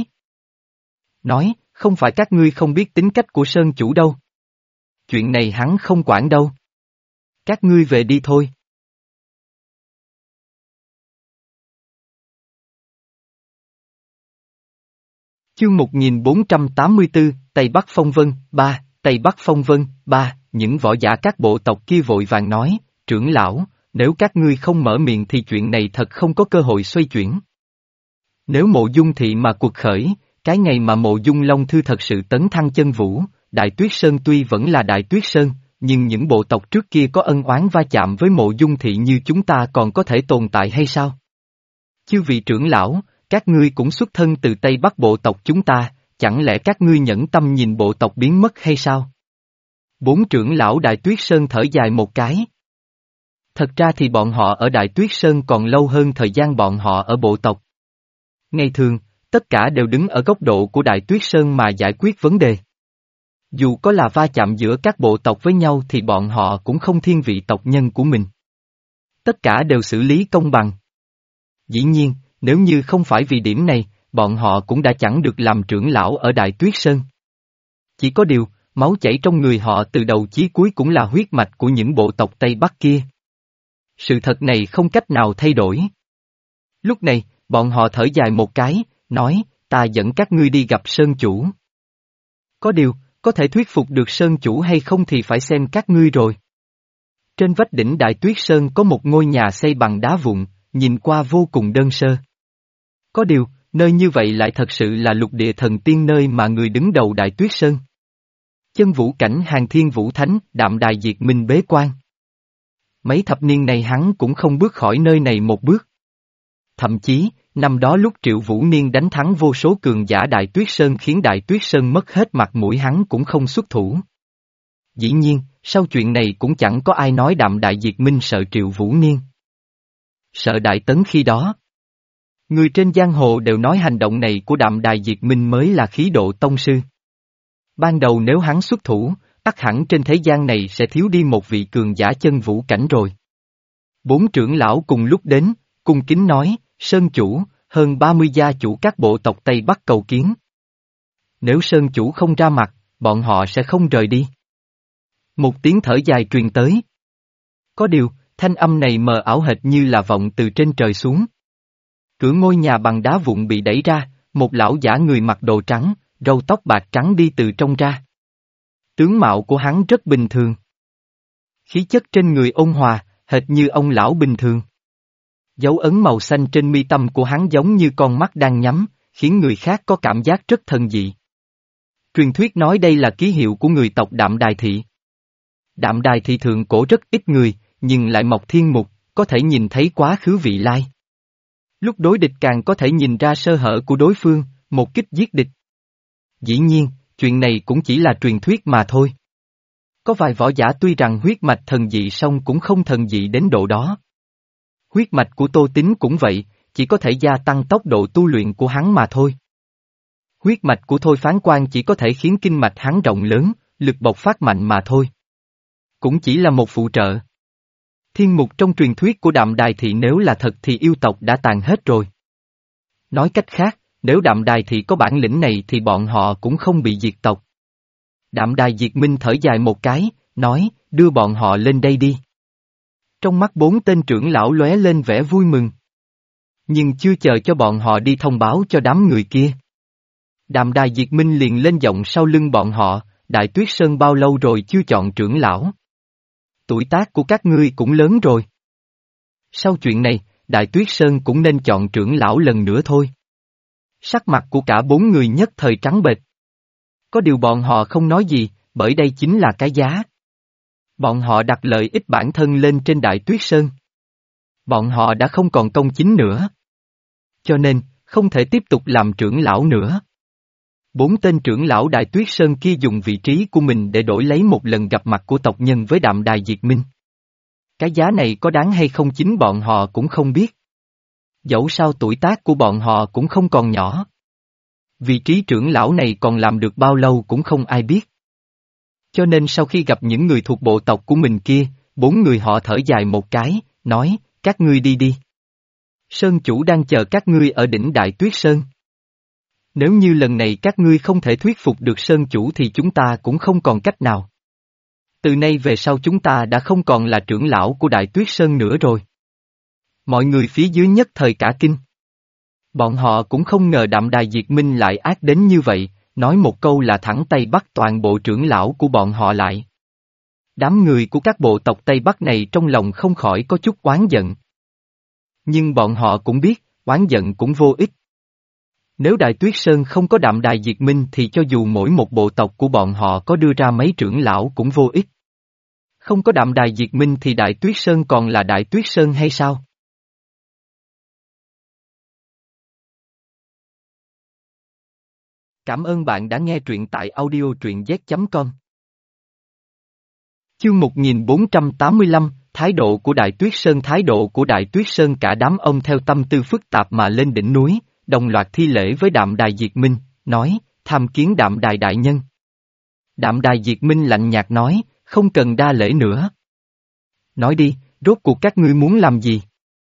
Nói, không phải các ngươi không biết tính cách của Sơn chủ đâu. Chuyện này hắn không quản đâu. Các ngươi về đi thôi. Chương một nghìn bốn trăm tám mươi tư, Tây Bắc Phong Vân, ba, Tây Bắc Phong Vân, ba, những võ giả các bộ tộc kia vội vàng nói, trưởng lão, nếu các ngươi không mở miệng thì chuyện này thật không có cơ hội xoay chuyển. Nếu Mộ Dung Thị mà cuộc khởi, cái ngày mà Mộ Dung Long Thư thật sự tấn thăng chân vũ, Đại Tuyết Sơn tuy vẫn là Đại Tuyết Sơn, nhưng những bộ tộc trước kia có ân oán va chạm với Mộ Dung Thị như chúng ta còn có thể tồn tại hay sao? Chư vị trưởng lão, các ngươi cũng xuất thân từ Tây Bắc bộ tộc chúng ta, chẳng lẽ các ngươi nhẫn tâm nhìn bộ tộc biến mất hay sao? Bốn trưởng lão Đại Tuyết Sơn thở dài một cái. Thật ra thì bọn họ ở Đại Tuyết Sơn còn lâu hơn thời gian bọn họ ở bộ tộc. Ngày thường, tất cả đều đứng ở góc độ của Đại Tuyết Sơn mà giải quyết vấn đề. Dù có là va chạm giữa các bộ tộc với nhau thì bọn họ cũng không thiên vị tộc nhân của mình. Tất cả đều xử lý công bằng. Dĩ nhiên, nếu như không phải vì điểm này, bọn họ cũng đã chẳng được làm trưởng lão ở Đại Tuyết Sơn. Chỉ có điều, máu chảy trong người họ từ đầu chí cuối cũng là huyết mạch của những bộ tộc Tây Bắc kia. Sự thật này không cách nào thay đổi. Lúc này, bọn họ thở dài một cái, nói, ta dẫn các ngươi đi gặp Sơn Chủ. Có điều, có thể thuyết phục được Sơn Chủ hay không thì phải xem các ngươi rồi. Trên vách đỉnh Đại Tuyết Sơn có một ngôi nhà xây bằng đá vụn, nhìn qua vô cùng đơn sơ. Có điều, nơi như vậy lại thật sự là lục địa thần tiên nơi mà người đứng đầu Đại Tuyết Sơn. Chân vũ cảnh Hàng Thiên Vũ Thánh, Đạm Đài Diệt Minh bế quan. Mấy thập niên này hắn cũng không bước khỏi nơi này một bước. Thậm chí, năm đó lúc Triệu Vũ Niên đánh thắng vô số cường giả Đại Tuyết Sơn khiến Đại Tuyết Sơn mất hết mặt mũi hắn cũng không xuất thủ. Dĩ nhiên, sau chuyện này cũng chẳng có ai nói Đạm Đài Diệt Minh sợ Triệu Vũ Niên. Sợ Đại Tấn khi đó. Người trên giang hồ đều nói hành động này của Đạm Đài Diệt Minh mới là khí độ tông sư. Ban đầu nếu hắn xuất thủ, ắt hẳn trên thế gian này sẽ thiếu đi một vị cường giả chân vũ cảnh rồi. Bốn trưởng lão cùng lúc đến, cung kính nói, Sơn Chủ, hơn ba mươi gia chủ các bộ tộc Tây Bắc cầu kiến. Nếu Sơn Chủ không ra mặt, bọn họ sẽ không rời đi. Một tiếng thở dài truyền tới. Có điều, thanh âm này mờ ảo hệt như là vọng từ trên trời xuống. Cửa ngôi nhà bằng đá vụn bị đẩy ra, một lão giả người mặc đồ trắng, râu tóc bạc trắng đi từ trong ra. Tướng mạo của hắn rất bình thường. Khí chất trên người ôn hòa, hệt như ông lão bình thường. Dấu ấn màu xanh trên mi tâm của hắn giống như con mắt đang nhắm, khiến người khác có cảm giác rất thần dị. Truyền thuyết nói đây là ký hiệu của người tộc Đạm Đài Thị. Đạm Đài Thị thượng cổ rất ít người, nhưng lại mọc thiên mục, có thể nhìn thấy quá khứ vị lai. Lúc đối địch càng có thể nhìn ra sơ hở của đối phương, một kích giết địch. Dĩ nhiên, chuyện này cũng chỉ là truyền thuyết mà thôi. Có vài võ giả tuy rằng huyết mạch thần dị song cũng không thần dị đến độ đó. Huyết mạch của Tô Tín cũng vậy, chỉ có thể gia tăng tốc độ tu luyện của hắn mà thôi. Huyết mạch của Thôi Phán Quan chỉ có thể khiến kinh mạch hắn rộng lớn, lực bộc phát mạnh mà thôi. Cũng chỉ là một phụ trợ. Thiên mục trong truyền thuyết của Đạm Đài Thị nếu là thật thì yêu tộc đã tàn hết rồi. Nói cách khác, nếu Đạm Đài Thị có bản lĩnh này thì bọn họ cũng không bị diệt tộc. Đạm Đài Diệt Minh thở dài một cái, nói, đưa bọn họ lên đây đi. Trong mắt bốn tên trưởng lão lóe lên vẻ vui mừng. Nhưng chưa chờ cho bọn họ đi thông báo cho đám người kia. Đạm Đài Diệt Minh liền lên giọng sau lưng bọn họ, Đại Tuyết Sơn bao lâu rồi chưa chọn trưởng lão. Tuổi tác của các ngươi cũng lớn rồi. Sau chuyện này, Đại Tuyết Sơn cũng nên chọn trưởng lão lần nữa thôi. Sắc mặt của cả bốn người nhất thời trắng bệch. Có điều bọn họ không nói gì, bởi đây chính là cái giá. Bọn họ đặt lợi ích bản thân lên trên Đại Tuyết Sơn. Bọn họ đã không còn công chính nữa. Cho nên, không thể tiếp tục làm trưởng lão nữa. Bốn tên trưởng lão Đại Tuyết Sơn kia dùng vị trí của mình để đổi lấy một lần gặp mặt của tộc nhân với Đạm Đài Diệt Minh. Cái giá này có đáng hay không chính bọn họ cũng không biết. Dẫu sao tuổi tác của bọn họ cũng không còn nhỏ. Vị trí trưởng lão này còn làm được bao lâu cũng không ai biết. Cho nên sau khi gặp những người thuộc bộ tộc của mình kia, bốn người họ thở dài một cái, nói, các ngươi đi đi. Sơn chủ đang chờ các ngươi ở đỉnh Đại Tuyết Sơn. Nếu như lần này các ngươi không thể thuyết phục được Sơn chủ thì chúng ta cũng không còn cách nào. Từ nay về sau chúng ta đã không còn là trưởng lão của Đại Tuyết Sơn nữa rồi. Mọi người phía dưới nhất thời cả kinh. Bọn họ cũng không ngờ Đạm Đài Diệt Minh lại ác đến như vậy, nói một câu là thẳng tay bắt toàn bộ trưởng lão của bọn họ lại. Đám người của các bộ tộc Tây Bắc này trong lòng không khỏi có chút oán giận. Nhưng bọn họ cũng biết, oán giận cũng vô ích. Nếu Đại Tuyết Sơn không có Đạm Đài Diệt Minh thì cho dù mỗi một bộ tộc của bọn họ có đưa ra mấy trưởng lão cũng vô ích. Không có Đạm Đài Diệt Minh thì Đại Tuyết Sơn còn là Đại Tuyết Sơn hay sao? Cảm ơn bạn đã nghe truyện tại audio truyện z chấm com. Chương một nghìn bốn trăm tám mươi lăm, Thái độ của Đại Tuyết Sơn. Thái độ của Đại Tuyết Sơn. Cả đám ông theo tâm tư phức tạp mà lên đỉnh núi, đồng loạt thi lễ với Đạm Đài Diệt Minh, nói, tham kiến Đạm Đài đại nhân. Đạm Đài Diệt Minh lạnh nhạt nói, không cần đa lễ nữa. Nói đi, rốt cuộc các ngươi muốn làm gì?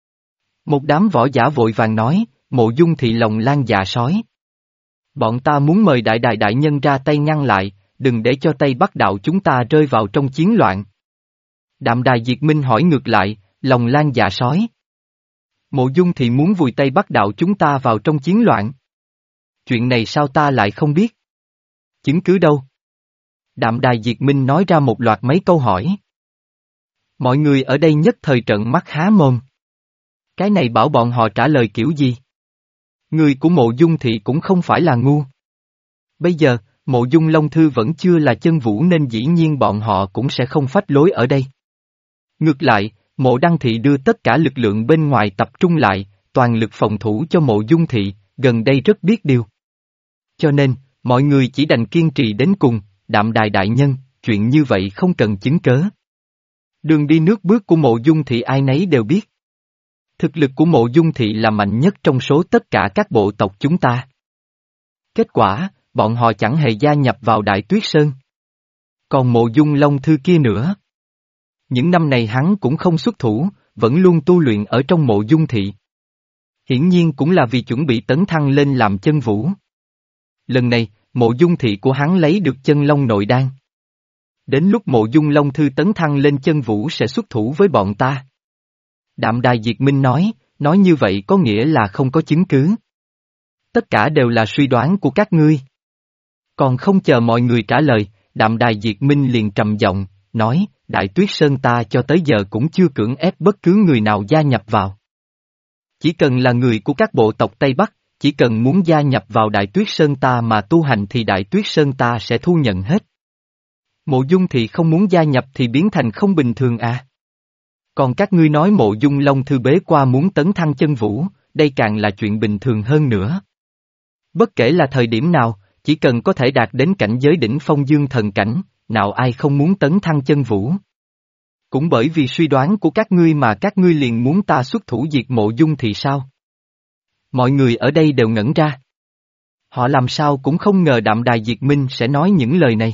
Một đám võ giả vội vàng nói, Mộ Dung Thị lòng lan dạ sói. Bọn ta muốn mời Đại Đài đại nhân ra tay ngăn lại, đừng để cho Tây Bắc đạo chúng ta rơi vào trong chiến loạn. Đạm Đài Diệt Minh hỏi ngược lại, lòng lan dạ sói. Mộ Dung Thị muốn vùi Tây Bắc đạo chúng ta vào trong chiến loạn. Chuyện này sao ta lại không biết? Chứng cứ đâu? Đạm Đài Diệt Minh nói ra một loạt mấy câu hỏi. Mọi người ở đây nhất thời trợn mắt há mồm. Cái này bảo bọn họ trả lời kiểu gì? Người của Mộ Dung Thị cũng không phải là ngu. Bây giờ, Mộ Dung Long Thư vẫn chưa là chân vũ nên dĩ nhiên bọn họ cũng sẽ không phách lối ở đây. Ngược lại, Mộ Đăng Thị đưa tất cả lực lượng bên ngoài tập trung lại, toàn lực phòng thủ cho Mộ Dung Thị, gần đây rất biết điều. Cho nên, mọi người chỉ đành kiên trì đến cùng, Đạm Đài đại nhân, chuyện như vậy không cần chứng cớ. Đường đi nước bước của Mộ Dung Thị ai nấy đều biết. Thực lực của Mộ Dung Thị là mạnh nhất trong số tất cả các bộ tộc chúng ta. Kết quả, bọn họ chẳng hề gia nhập vào Đại Tuyết Sơn. Còn Mộ Dung Long Thư kia nữa. Những năm này hắn cũng không xuất thủ, vẫn luôn tu luyện ở trong Mộ Dung Thị. Hiển nhiên cũng là vì chuẩn bị tấn thăng lên làm chân vũ. Lần này, Mộ Dung Thị của hắn lấy được chân long nội đan. Đến lúc Mộ Dung Long Thư tấn thăng lên chân vũ sẽ xuất thủ với bọn ta. Đạm Đài Diệt Minh nói, nói như vậy có nghĩa là không có chứng cứ. Tất cả đều là suy đoán của các ngươi. Còn không chờ mọi người trả lời, Đạm Đài Diệt Minh liền trầm giọng, nói, Đại Tuyết Sơn ta cho tới giờ cũng chưa cưỡng ép bất cứ người nào gia nhập vào. Chỉ cần là người của các bộ tộc Tây Bắc, chỉ cần muốn gia nhập vào Đại Tuyết Sơn ta mà tu hành thì Đại Tuyết Sơn ta sẽ thu nhận hết. Mộ Dung thì không muốn gia nhập thì biến thành không bình thường à. Còn các ngươi nói Mộ Dung Long Thư bế qua muốn tấn thăng chân vũ, đây càng là chuyện bình thường hơn nữa. Bất kể là thời điểm nào, chỉ cần có thể đạt đến cảnh giới đỉnh phong dương thần cảnh, nào ai không muốn tấn thăng chân vũ. Cũng bởi vì suy đoán của các ngươi mà các ngươi liền muốn ta xuất thủ diệt Mộ Dung thì sao? Mọi người ở đây đều ngẩn ra. Họ làm sao cũng không ngờ Đạm Đài Diệt Minh sẽ nói những lời này.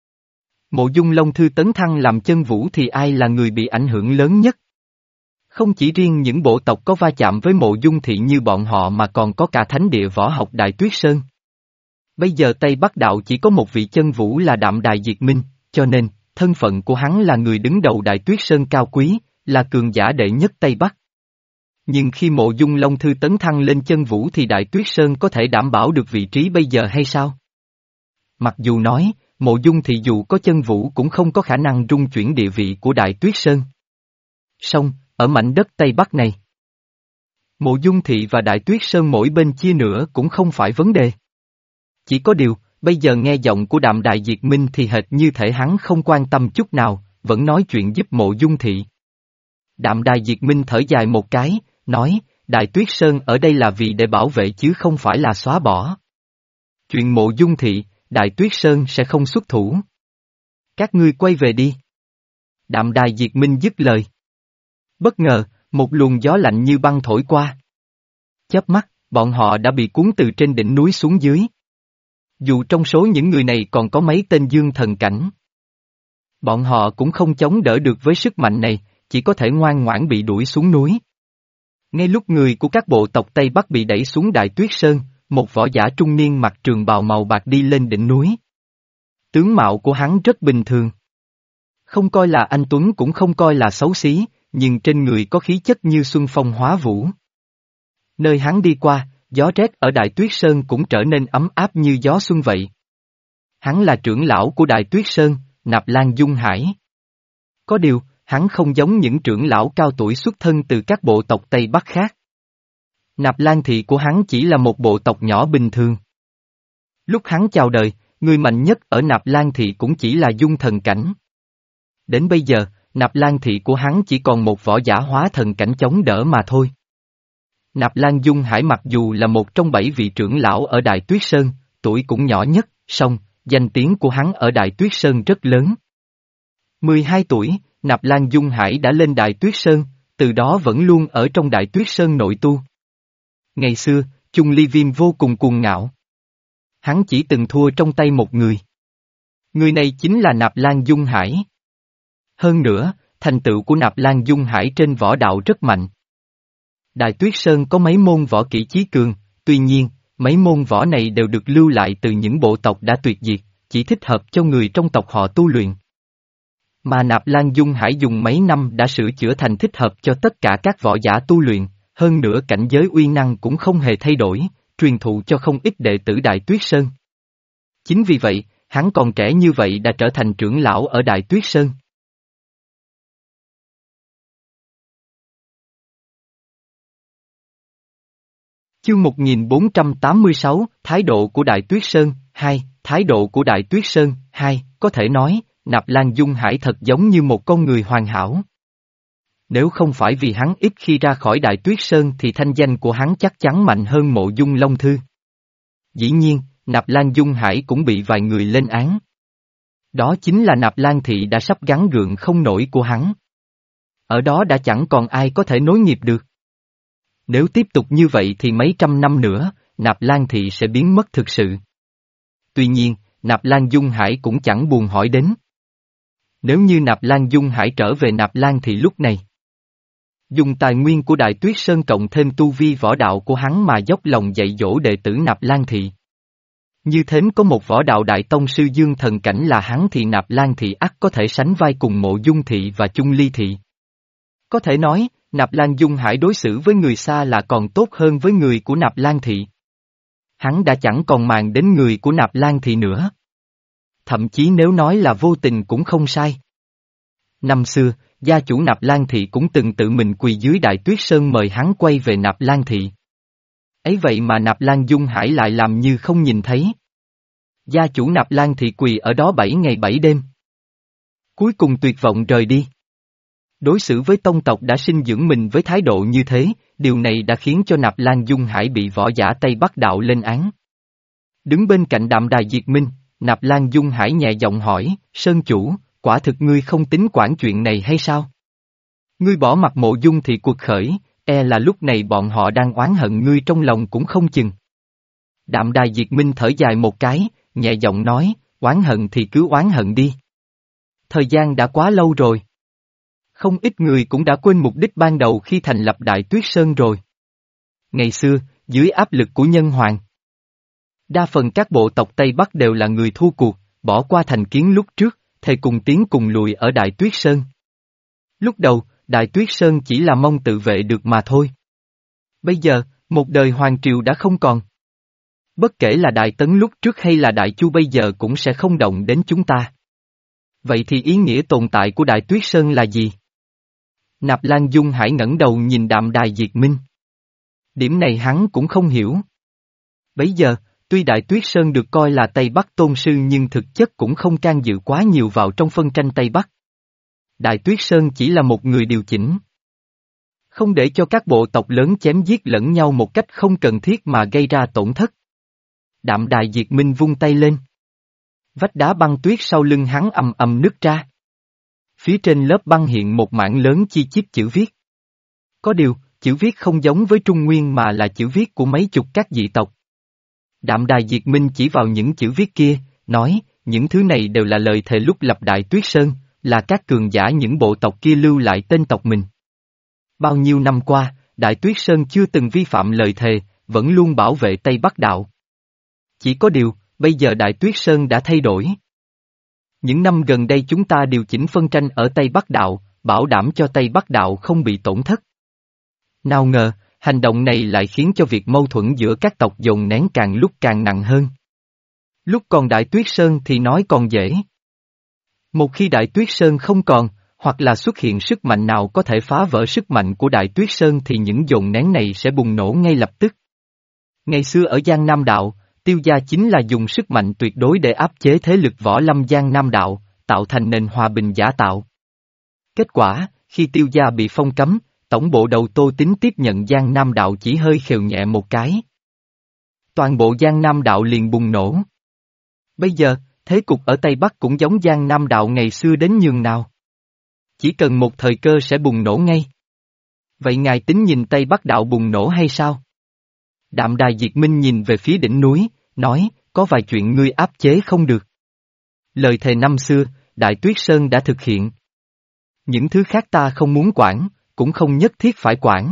Mộ Dung Long Thư tấn thăng làm chân vũ thì ai là người bị ảnh hưởng lớn nhất? Không chỉ riêng những bộ tộc có va chạm với Mộ Dung thị như bọn họ mà còn có cả thánh địa võ học Đại Tuyết Sơn. Bây giờ Tây Bắc Đạo chỉ có một vị chân vũ là Đạm Đài Diệt Minh, cho nên, thân phận của hắn là người đứng đầu Đại Tuyết Sơn cao quý, là cường giả đệ nhất Tây Bắc. Nhưng khi Mộ Dung Long Thư tấn thăng lên chân vũ thì Đại Tuyết Sơn có thể đảm bảo được vị trí bây giờ hay sao? Mặc dù nói, Mộ Dung thì dù có chân vũ cũng không có khả năng rung chuyển địa vị của Đại Tuyết Sơn. Song, ở mảnh đất Tây Bắc này, Mộ Dung thị và Đại Tuyết Sơn mỗi bên chia nửa cũng không phải vấn đề. Chỉ có điều, bây giờ nghe giọng của Đạm Đài Diệt Minh thì hệt như thể hắn không quan tâm chút nào, vẫn nói chuyện giúp Mộ Dung thị. Đạm Đài Diệt Minh thở dài một cái, nói, Đại Tuyết Sơn ở đây là vì để bảo vệ chứ không phải là xóa bỏ. Chuyện Mộ Dung thị, Đại Tuyết Sơn sẽ không xuất thủ. Các ngươi quay về đi. Đạm Đài Diệt Minh dứt lời. Bất ngờ, một luồng gió lạnh như băng thổi qua. Chớp mắt, bọn họ đã bị cuốn từ trên đỉnh núi xuống dưới. Dù trong số những người này còn có mấy tên dương thần cảnh, bọn họ cũng không chống đỡ được với sức mạnh này, chỉ có thể ngoan ngoãn bị đuổi xuống núi. Ngay lúc người của các bộ tộc Tây Bắc bị đẩy xuống Đại Tuyết Sơn, một võ giả trung niên mặc trường bào màu bạc đi lên đỉnh núi. Tướng mạo của hắn rất bình thường. Không coi là anh tuấn cũng không coi là xấu xí, nhưng trên người có khí chất như xuân phong hóa vũ. Nơi hắn đi qua, gió rét ở Đại Tuyết Sơn cũng trở nên ấm áp như gió xuân vậy. Hắn là trưởng lão của Đại Tuyết Sơn, Nạp Lan Dung Hải. Có điều, hắn không giống những trưởng lão cao tuổi xuất thân từ các bộ tộc Tây Bắc khác. Nạp Lan thị của hắn chỉ là một bộ tộc nhỏ bình thường. Lúc hắn chào đời, người mạnh nhất ở Nạp Lan thị cũng chỉ là dung thần cảnh. Đến bây giờ, Nạp Lan thị của hắn chỉ còn một võ giả hóa thần cảnh chống đỡ mà thôi. Nạp Lan Dung Hải mặc dù là một trong bảy vị trưởng lão ở Đại Tuyết Sơn, tuổi cũng nhỏ nhất, song, danh tiếng của hắn ở Đại Tuyết Sơn rất lớn. mười hai tuổi, Nạp Lan Dung Hải đã lên Đại Tuyết Sơn, từ đó vẫn luôn ở trong Đại Tuyết Sơn nội tu. Ngày xưa, Chung Ly Viêm vô cùng cuồng ngạo. Hắn chỉ từng thua trong tay một người. Người này chính là Nạp Lan Dung Hải. Hơn nữa, thành tựu của Nạp Lan Dung Hải trên võ đạo rất mạnh. Đại Tuyết Sơn có mấy môn võ kỹ chí cường, tuy nhiên, mấy môn võ này đều được lưu lại từ những bộ tộc đã tuyệt diệt, chỉ thích hợp cho người trong tộc họ tu luyện. Mà Nạp Lan Dung Hải dùng mấy năm đã sửa chữa thành thích hợp cho tất cả các võ giả tu luyện, hơn nữa cảnh giới uy năng cũng không hề thay đổi, truyền thụ cho không ít đệ tử Đại Tuyết Sơn. Chính vì vậy, hắn còn trẻ như vậy đã trở thành trưởng lão ở Đại Tuyết Sơn. Chương một nghìn bốn trăm tám mươi sáu, Thái độ của Đại Tuyết Sơn, hai, Thái độ của Đại Tuyết Sơn, hai, có thể nói, Nạp Lan Dung Hải thật giống như một con người hoàn hảo. Nếu không phải vì hắn ít khi ra khỏi Đại Tuyết Sơn thì thanh danh của hắn chắc chắn mạnh hơn Mộ Dung Long Thư. Dĩ nhiên, Nạp Lan Dung Hải cũng bị vài người lên án. Đó chính là Nạp Lan thị đã sắp gắn gượng không nổi của hắn. Ở đó đã chẳng còn ai có thể nối nghiệp được. Nếu tiếp tục như vậy thì mấy trăm năm nữa, Nạp Lan thị sẽ biến mất thực sự. Tuy nhiên, Nạp Lan Dung Hải cũng chẳng buồn hỏi đến. Nếu như Nạp Lan Dung Hải trở về Nạp Lan thị lúc này, dùng tài nguyên của Đại Tuyết Sơn cộng thêm tu vi võ đạo của hắn mà dốc lòng dạy dỗ đệ tử Nạp Lan thị. Như thế có một võ đạo đại tông sư dương thần cảnh là hắn thì Nạp Lan thị ắt có thể sánh vai cùng Mộ Dung thị và Chung Ly thị. Có thể nói, Nạp Lan Dung Hải đối xử với người xa là còn tốt hơn với người của Nạp Lan thị. Hắn đã chẳng còn màng đến người của Nạp Lan thị nữa. Thậm chí nếu nói là vô tình cũng không sai. Năm xưa, gia chủ Nạp Lan Thị cũng từng tự mình quỳ dưới Đại Tuyết Sơn mời hắn quay về Nạp Lan Thị. Ấy vậy mà Nạp Lan Dung Hải lại làm như không nhìn thấy. Gia chủ Nạp Lan Thị quỳ ở đó bảy ngày bảy đêm. Cuối cùng tuyệt vọng rời đi. Đối xử với tông tộc đã sinh dưỡng mình với thái độ như thế, điều này đã khiến cho Nạp Lan Dung Hải bị võ giả Tây Bắc đạo lên án. Đứng bên cạnh Đạm Đài Diệt Minh, Nạp Lan Dung Hải nhẹ giọng hỏi, Sơn chủ, quả thực ngươi không tính quản chuyện này hay sao? Ngươi bỏ mặt Mộ Dung thì cuộc khởi, e là lúc này bọn họ đang oán hận ngươi trong lòng cũng không chừng. Đạm Đài Diệt Minh thở dài một cái, nhẹ giọng nói, oán hận thì cứ oán hận đi. Thời gian đã quá lâu rồi. Không ít người cũng đã quên mục đích ban đầu khi thành lập Đại Tuyết Sơn rồi. Ngày xưa, dưới áp lực của nhân hoàng, đa phần các bộ tộc Tây Bắc đều là người thua cuộc, bỏ qua thành kiến lúc trước, thề cùng tiến cùng lùi ở Đại Tuyết Sơn. Lúc đầu, Đại Tuyết Sơn chỉ là mong tự vệ được mà thôi. Bây giờ, một đời hoàng triều đã không còn. Bất kể là Đại Tấn lúc trước hay là Đại Chu bây giờ cũng sẽ không động đến chúng ta. Vậy thì ý nghĩa tồn tại của Đại Tuyết Sơn là gì? Nạp Lan Dung Hải ngẩng đầu nhìn Đạm Đài Diệt Minh. Điểm này hắn cũng không hiểu. Bấy giờ, tuy Đại Tuyết Sơn được coi là Tây Bắc tôn sư nhưng thực chất cũng không can dự quá nhiều vào trong phân tranh Tây Bắc. Đại Tuyết Sơn chỉ là một người điều chỉnh. Không để cho các bộ tộc lớn chém giết lẫn nhau một cách không cần thiết mà gây ra tổn thất. Đạm Đài Diệt Minh vung tay lên. Vách đá băng tuyết sau lưng hắn ầm ầm nứt ra. Phía trên lớp băng hiện một mảng lớn chi chít chữ viết. Có điều, chữ viết không giống với Trung Nguyên mà là chữ viết của mấy chục các dị tộc. Đạm Đài Diệt Minh chỉ vào những chữ viết kia, nói, những thứ này đều là lời thề lúc lập Đại Tuyết Sơn, là các cường giả những bộ tộc kia lưu lại tên tộc mình. Bao nhiêu năm qua, Đại Tuyết Sơn chưa từng vi phạm lời thề, vẫn luôn bảo vệ Tây Bắc đạo. Chỉ có điều, bây giờ Đại Tuyết Sơn đã thay đổi. Những năm gần đây chúng ta điều chỉnh phân tranh ở Tây Bắc đạo, bảo đảm cho Tây Bắc đạo không bị tổn thất. Nào ngờ, hành động này lại khiến cho việc mâu thuẫn giữa các tộc dồn nén càng lúc càng nặng hơn. Lúc còn Đại Tuyết Sơn thì nói còn dễ. Một khi Đại Tuyết Sơn không còn, hoặc là xuất hiện sức mạnh nào có thể phá vỡ sức mạnh của Đại Tuyết Sơn thì những dồn nén này sẽ bùng nổ ngay lập tức. Ngày xưa ở Giang Nam Đạo, Tiêu gia chính là dùng sức mạnh tuyệt đối để áp chế thế lực võ lâm Giang Nam Đạo, tạo thành nền hòa bình giả tạo. Kết quả, khi Tiêu gia bị phong cấm, tổng bộ đầu Tô Tín tiếp nhận Giang Nam Đạo chỉ hơi khều nhẹ một cái. Toàn bộ Giang Nam Đạo liền bùng nổ. Bây giờ, thế cục ở Tây Bắc cũng giống Giang Nam Đạo ngày xưa đến nhường nào. Chỉ cần một thời cơ sẽ bùng nổ ngay. Vậy ngài tính nhìn Tây Bắc Đạo bùng nổ hay sao? Đạm Đài Diệt Minh nhìn về phía đỉnh núi, nói, có vài chuyện ngươi áp chế không được. Lời thề năm xưa, Đại Tuyết Sơn đã thực hiện. Những thứ khác ta không muốn quản, cũng không nhất thiết phải quản.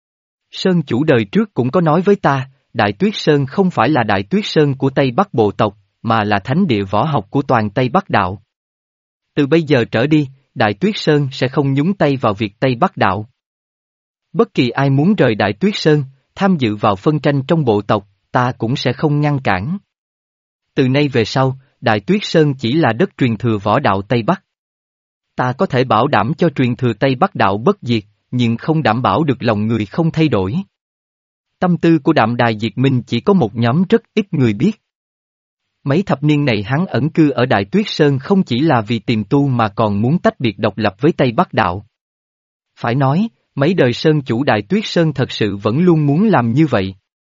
Sơn chủ đời trước cũng có nói với ta, Đại Tuyết Sơn không phải là Đại Tuyết Sơn của Tây Bắc bộ tộc, mà là thánh địa võ học của toàn Tây Bắc đạo. Từ bây giờ trở đi, Đại Tuyết Sơn sẽ không nhúng tay vào việc Tây Bắc đạo. Bất kỳ ai muốn rời Đại Tuyết Sơn, tham dự vào phân tranh trong bộ tộc, ta cũng sẽ không ngăn cản. Từ nay về sau, Đại Tuyết Sơn chỉ là đất truyền thừa võ đạo Tây Bắc. Ta có thể bảo đảm cho truyền thừa Tây Bắc đạo bất diệt, nhưng không đảm bảo được lòng người không thay đổi. Tâm tư của Đạm Đài Diệt Minh chỉ có một nhóm rất ít người biết. Mấy thập niên này hắn ẩn cư ở Đại Tuyết Sơn không chỉ là vì tìm tu mà còn muốn tách biệt độc lập với Tây Bắc đạo. Phải nói, mấy đời Sơn chủ Đại Tuyết Sơn thật sự vẫn luôn muốn làm như vậy.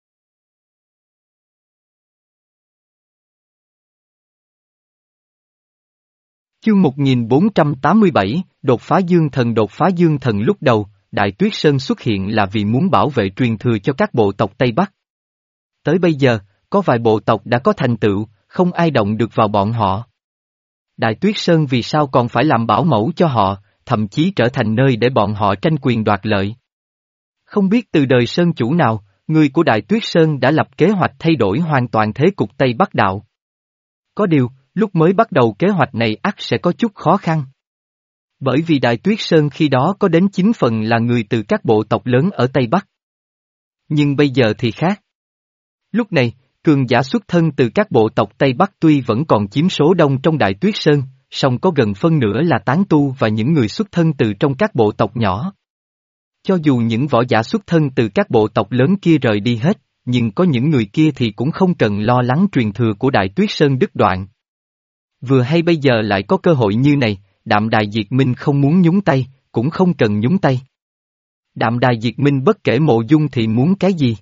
Chương một nghìn bốn trăm tám mươi bảy, đột phá dương thần. Đột phá dương thần lúc đầu, Đại Tuyết Sơn xuất hiện là vì muốn bảo vệ truyền thừa cho các bộ tộc Tây Bắc. Tới bây giờ, có vài bộ tộc đã có thành tựu, không ai động được vào bọn họ. Đại Tuyết Sơn vì sao còn phải làm bảo mẫu cho họ, thậm chí trở thành nơi để bọn họ tranh quyền đoạt lợi. Không biết từ đời Sơn chủ nào, người của Đại Tuyết Sơn đã lập kế hoạch thay đổi hoàn toàn thế cục Tây Bắc đạo. Có điều, lúc mới bắt đầu kế hoạch này ắt sẽ có chút khó khăn. Bởi vì Đại Tuyết Sơn khi đó có đến chín phần là người từ các bộ tộc lớn ở Tây Bắc. Nhưng bây giờ thì khác. Lúc này, cường giả xuất thân từ các bộ tộc Tây Bắc tuy vẫn còn chiếm số đông trong Đại Tuyết Sơn, song có gần phân nửa là tán tu và những người xuất thân từ trong các bộ tộc nhỏ. Cho dù những võ giả xuất thân từ các bộ tộc lớn kia rời đi hết, nhưng có những người kia thì cũng không cần lo lắng truyền thừa của Đại Tuyết Sơn đứt đoạn. Vừa hay bây giờ lại có cơ hội như này, Đạm Đài Diệt Minh không muốn nhúng tay, cũng không cần nhúng tay. Đạm Đài Diệt Minh bất kể Mộ Dung Thị muốn cái gì.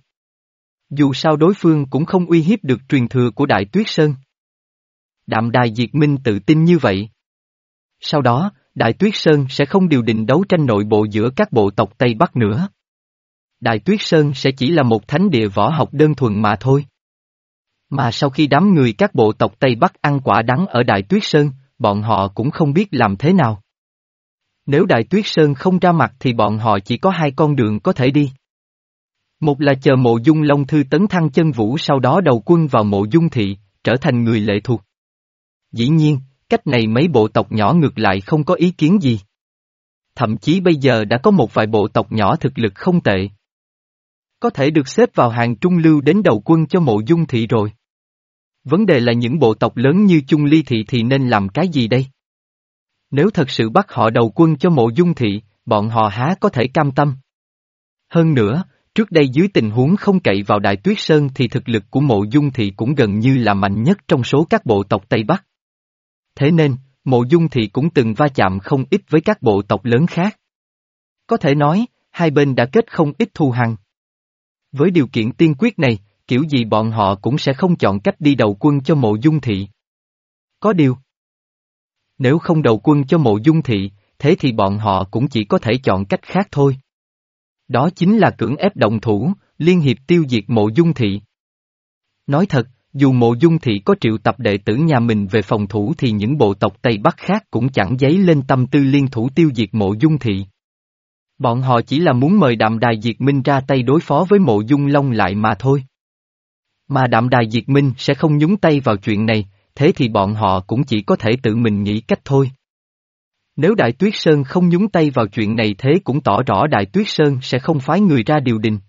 Dù sao đối phương cũng không uy hiếp được truyền thừa của Đại Tuyết Sơn. Đạm Đài Diệt Minh tự tin như vậy. Sau đó, Đại Tuyết Sơn sẽ không điều đình đấu tranh nội bộ giữa các bộ tộc Tây Bắc nữa. Đại Tuyết Sơn sẽ chỉ là một thánh địa võ học đơn thuần mà thôi. Mà sau khi đám người các bộ tộc Tây Bắc ăn quả đắng ở Đại Tuyết Sơn, bọn họ cũng không biết làm thế nào. Nếu Đại Tuyết Sơn không ra mặt thì bọn họ chỉ có hai con đường có thể đi. Một là chờ Mộ Dung Long Thư tấn thăng chân vũ, sau đó đầu quân vào Mộ Dung Thị, trở thành người lệ thuộc. Dĩ nhiên, cách này mấy bộ tộc nhỏ ngược lại không có ý kiến gì. Thậm chí bây giờ đã có một vài bộ tộc nhỏ thực lực không tệ. Có thể được xếp vào hàng trung lưu đến đầu quân cho Mộ Dung Thị rồi. Vấn đề là những bộ tộc lớn như Chung Ly Thị thì nên làm cái gì đây? Nếu thật sự bắt họ đầu quân cho Mộ Dung Thị, bọn họ há có thể cam tâm. Hơn nữa, trước đây dưới tình huống không cậy vào Đại Tuyết Sơn thì thực lực của Mộ Dung Thị cũng gần như là mạnh nhất trong số các bộ tộc Tây Bắc. Thế nên, Mộ Dung Thị cũng từng va chạm không ít với các bộ tộc lớn khác. Có thể nói, hai bên đã kết không ít thù hằn. Với điều kiện tiên quyết này, kiểu gì bọn họ cũng sẽ không chọn cách đi đầu quân cho Mộ Dung Thị. Có điều, nếu không đầu quân cho Mộ Dung Thị, thế thì bọn họ cũng chỉ có thể chọn cách khác thôi. Đó chính là cưỡng ép động thủ, liên hiệp tiêu diệt Mộ Dung Thị. Nói thật, dù Mộ Dung Thị có triệu tập đệ tử nhà mình về phòng thủ thì những bộ tộc Tây Bắc khác cũng chẳng dấy lên tâm tư liên thủ tiêu diệt Mộ Dung Thị. Bọn họ chỉ là muốn mời Đạm Đài Diệt Minh ra tay đối phó với Mộ Dung Long lại mà thôi. Mà Đạm Đài Diệt Minh sẽ không nhúng tay vào chuyện này, thế thì bọn họ cũng chỉ có thể tự mình nghĩ cách thôi. Nếu Đại Tuyết Sơn không nhúng tay vào chuyện này thế cũng tỏ rõ Đại Tuyết Sơn sẽ không phái người ra điều đình.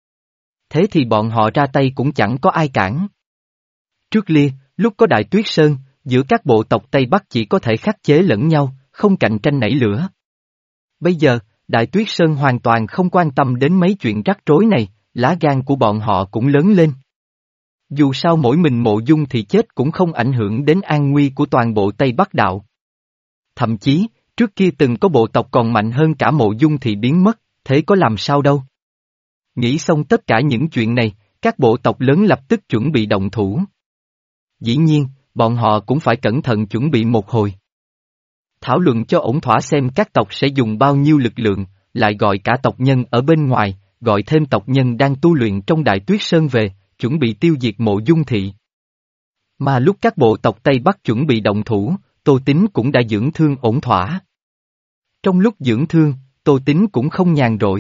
Thế thì bọn họ ra tay cũng chẳng có ai cản. Trước lia, lúc có Đại Tuyết Sơn, giữa các bộ tộc Tây Bắc chỉ có thể khắc chế lẫn nhau, không cạnh tranh nảy lửa. Bây giờ, Đại Tuyết Sơn hoàn toàn không quan tâm đến mấy chuyện rắc rối này, lá gan của bọn họ cũng lớn lên. Dù sao mỗi mình Mộ Dung thì chết cũng không ảnh hưởng đến an nguy của toàn bộ Tây Bắc đạo. Thậm chí, trước kia từng có bộ tộc còn mạnh hơn cả Mộ Dung thì biến mất, thế có làm sao đâu. Nghĩ xong tất cả những chuyện này, các bộ tộc lớn lập tức chuẩn bị động thủ. Dĩ nhiên, bọn họ cũng phải cẩn thận chuẩn bị một hồi. Thảo luận cho ổn thỏa xem các tộc sẽ dùng bao nhiêu lực lượng, lại gọi cả tộc nhân ở bên ngoài, gọi thêm tộc nhân đang tu luyện trong Đại Tuyết Sơn về, chuẩn bị tiêu diệt Mộ Dung Thị. Mà lúc các bộ tộc Tây Bắc chuẩn bị động thủ, Tô Tín cũng đã dưỡng thương ổn thỏa. Trong lúc dưỡng thương, Tô Tín cũng không nhàn rỗi.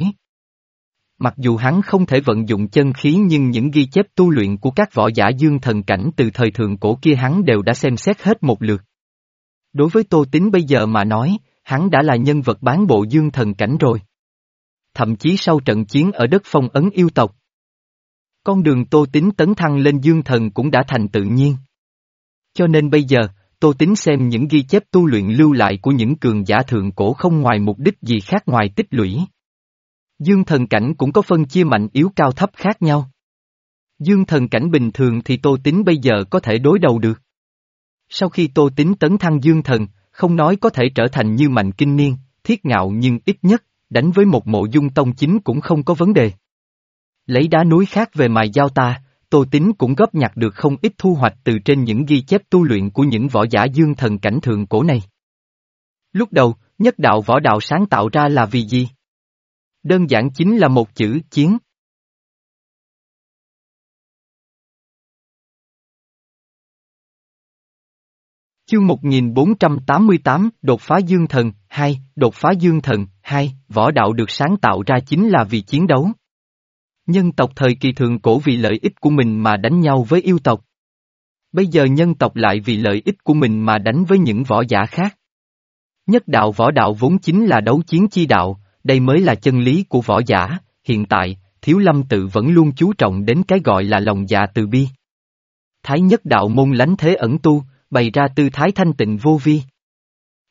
Mặc dù hắn không thể vận dụng chân khí nhưng những ghi chép tu luyện của các võ giả dương thần cảnh từ thời thượng cổ kia hắn đều đã xem xét hết một lượt. Đối với Tô Tín bây giờ mà nói, hắn đã là nhân vật bán bộ dương thần cảnh rồi. Thậm chí sau trận chiến ở đất phong ấn yêu tộc, con đường Tô Tín tấn thăng lên dương thần cũng đã thành tự nhiên. Cho nên bây giờ, Tô Tín xem những ghi chép tu luyện lưu lại của những cường giả thượng cổ không ngoài mục đích gì khác ngoài tích lũy. Dương thần cảnh cũng có phân chia mạnh yếu cao thấp khác nhau. Dương thần cảnh bình thường thì Tô Tín bây giờ có thể đối đầu được. Sau khi Tô Tín tấn thăng dương thần, không nói có thể trở thành như Mạnh Kinh Niên, Thiết Ngạo nhưng ít nhất, đánh với một Mộ Dung tông chính cũng không có vấn đề. Lấy đá núi khác về mài dao ta, Tô Tín cũng góp nhặt được không ít thu hoạch từ trên những ghi chép tu luyện của những võ giả dương thần cảnh thượng cổ này. Lúc đầu, nhất đạo võ đạo sáng tạo ra là vì gì? Đơn giản chính là một chữ chiến. Chương một nghìn bốn trăm tám mươi tám, đột phá dương thần, hai, đột phá dương thần, hai, võ đạo được sáng tạo ra chính là vì chiến đấu. Nhân tộc thời kỳ thượng cổ vì lợi ích của mình mà đánh nhau với yêu tộc. Bây giờ nhân tộc lại vì lợi ích của mình mà đánh với những võ giả khác. Nhất đạo võ đạo vốn chính là đấu chiến chi đạo, đây mới là chân lý của võ giả, hiện tại, Thiếu Lâm tự vẫn luôn chú trọng đến cái gọi là lòng dạ từ bi. Thái nhất đạo môn lánh thế ẩn tu, bày ra tư thái thanh tịnh vô vi.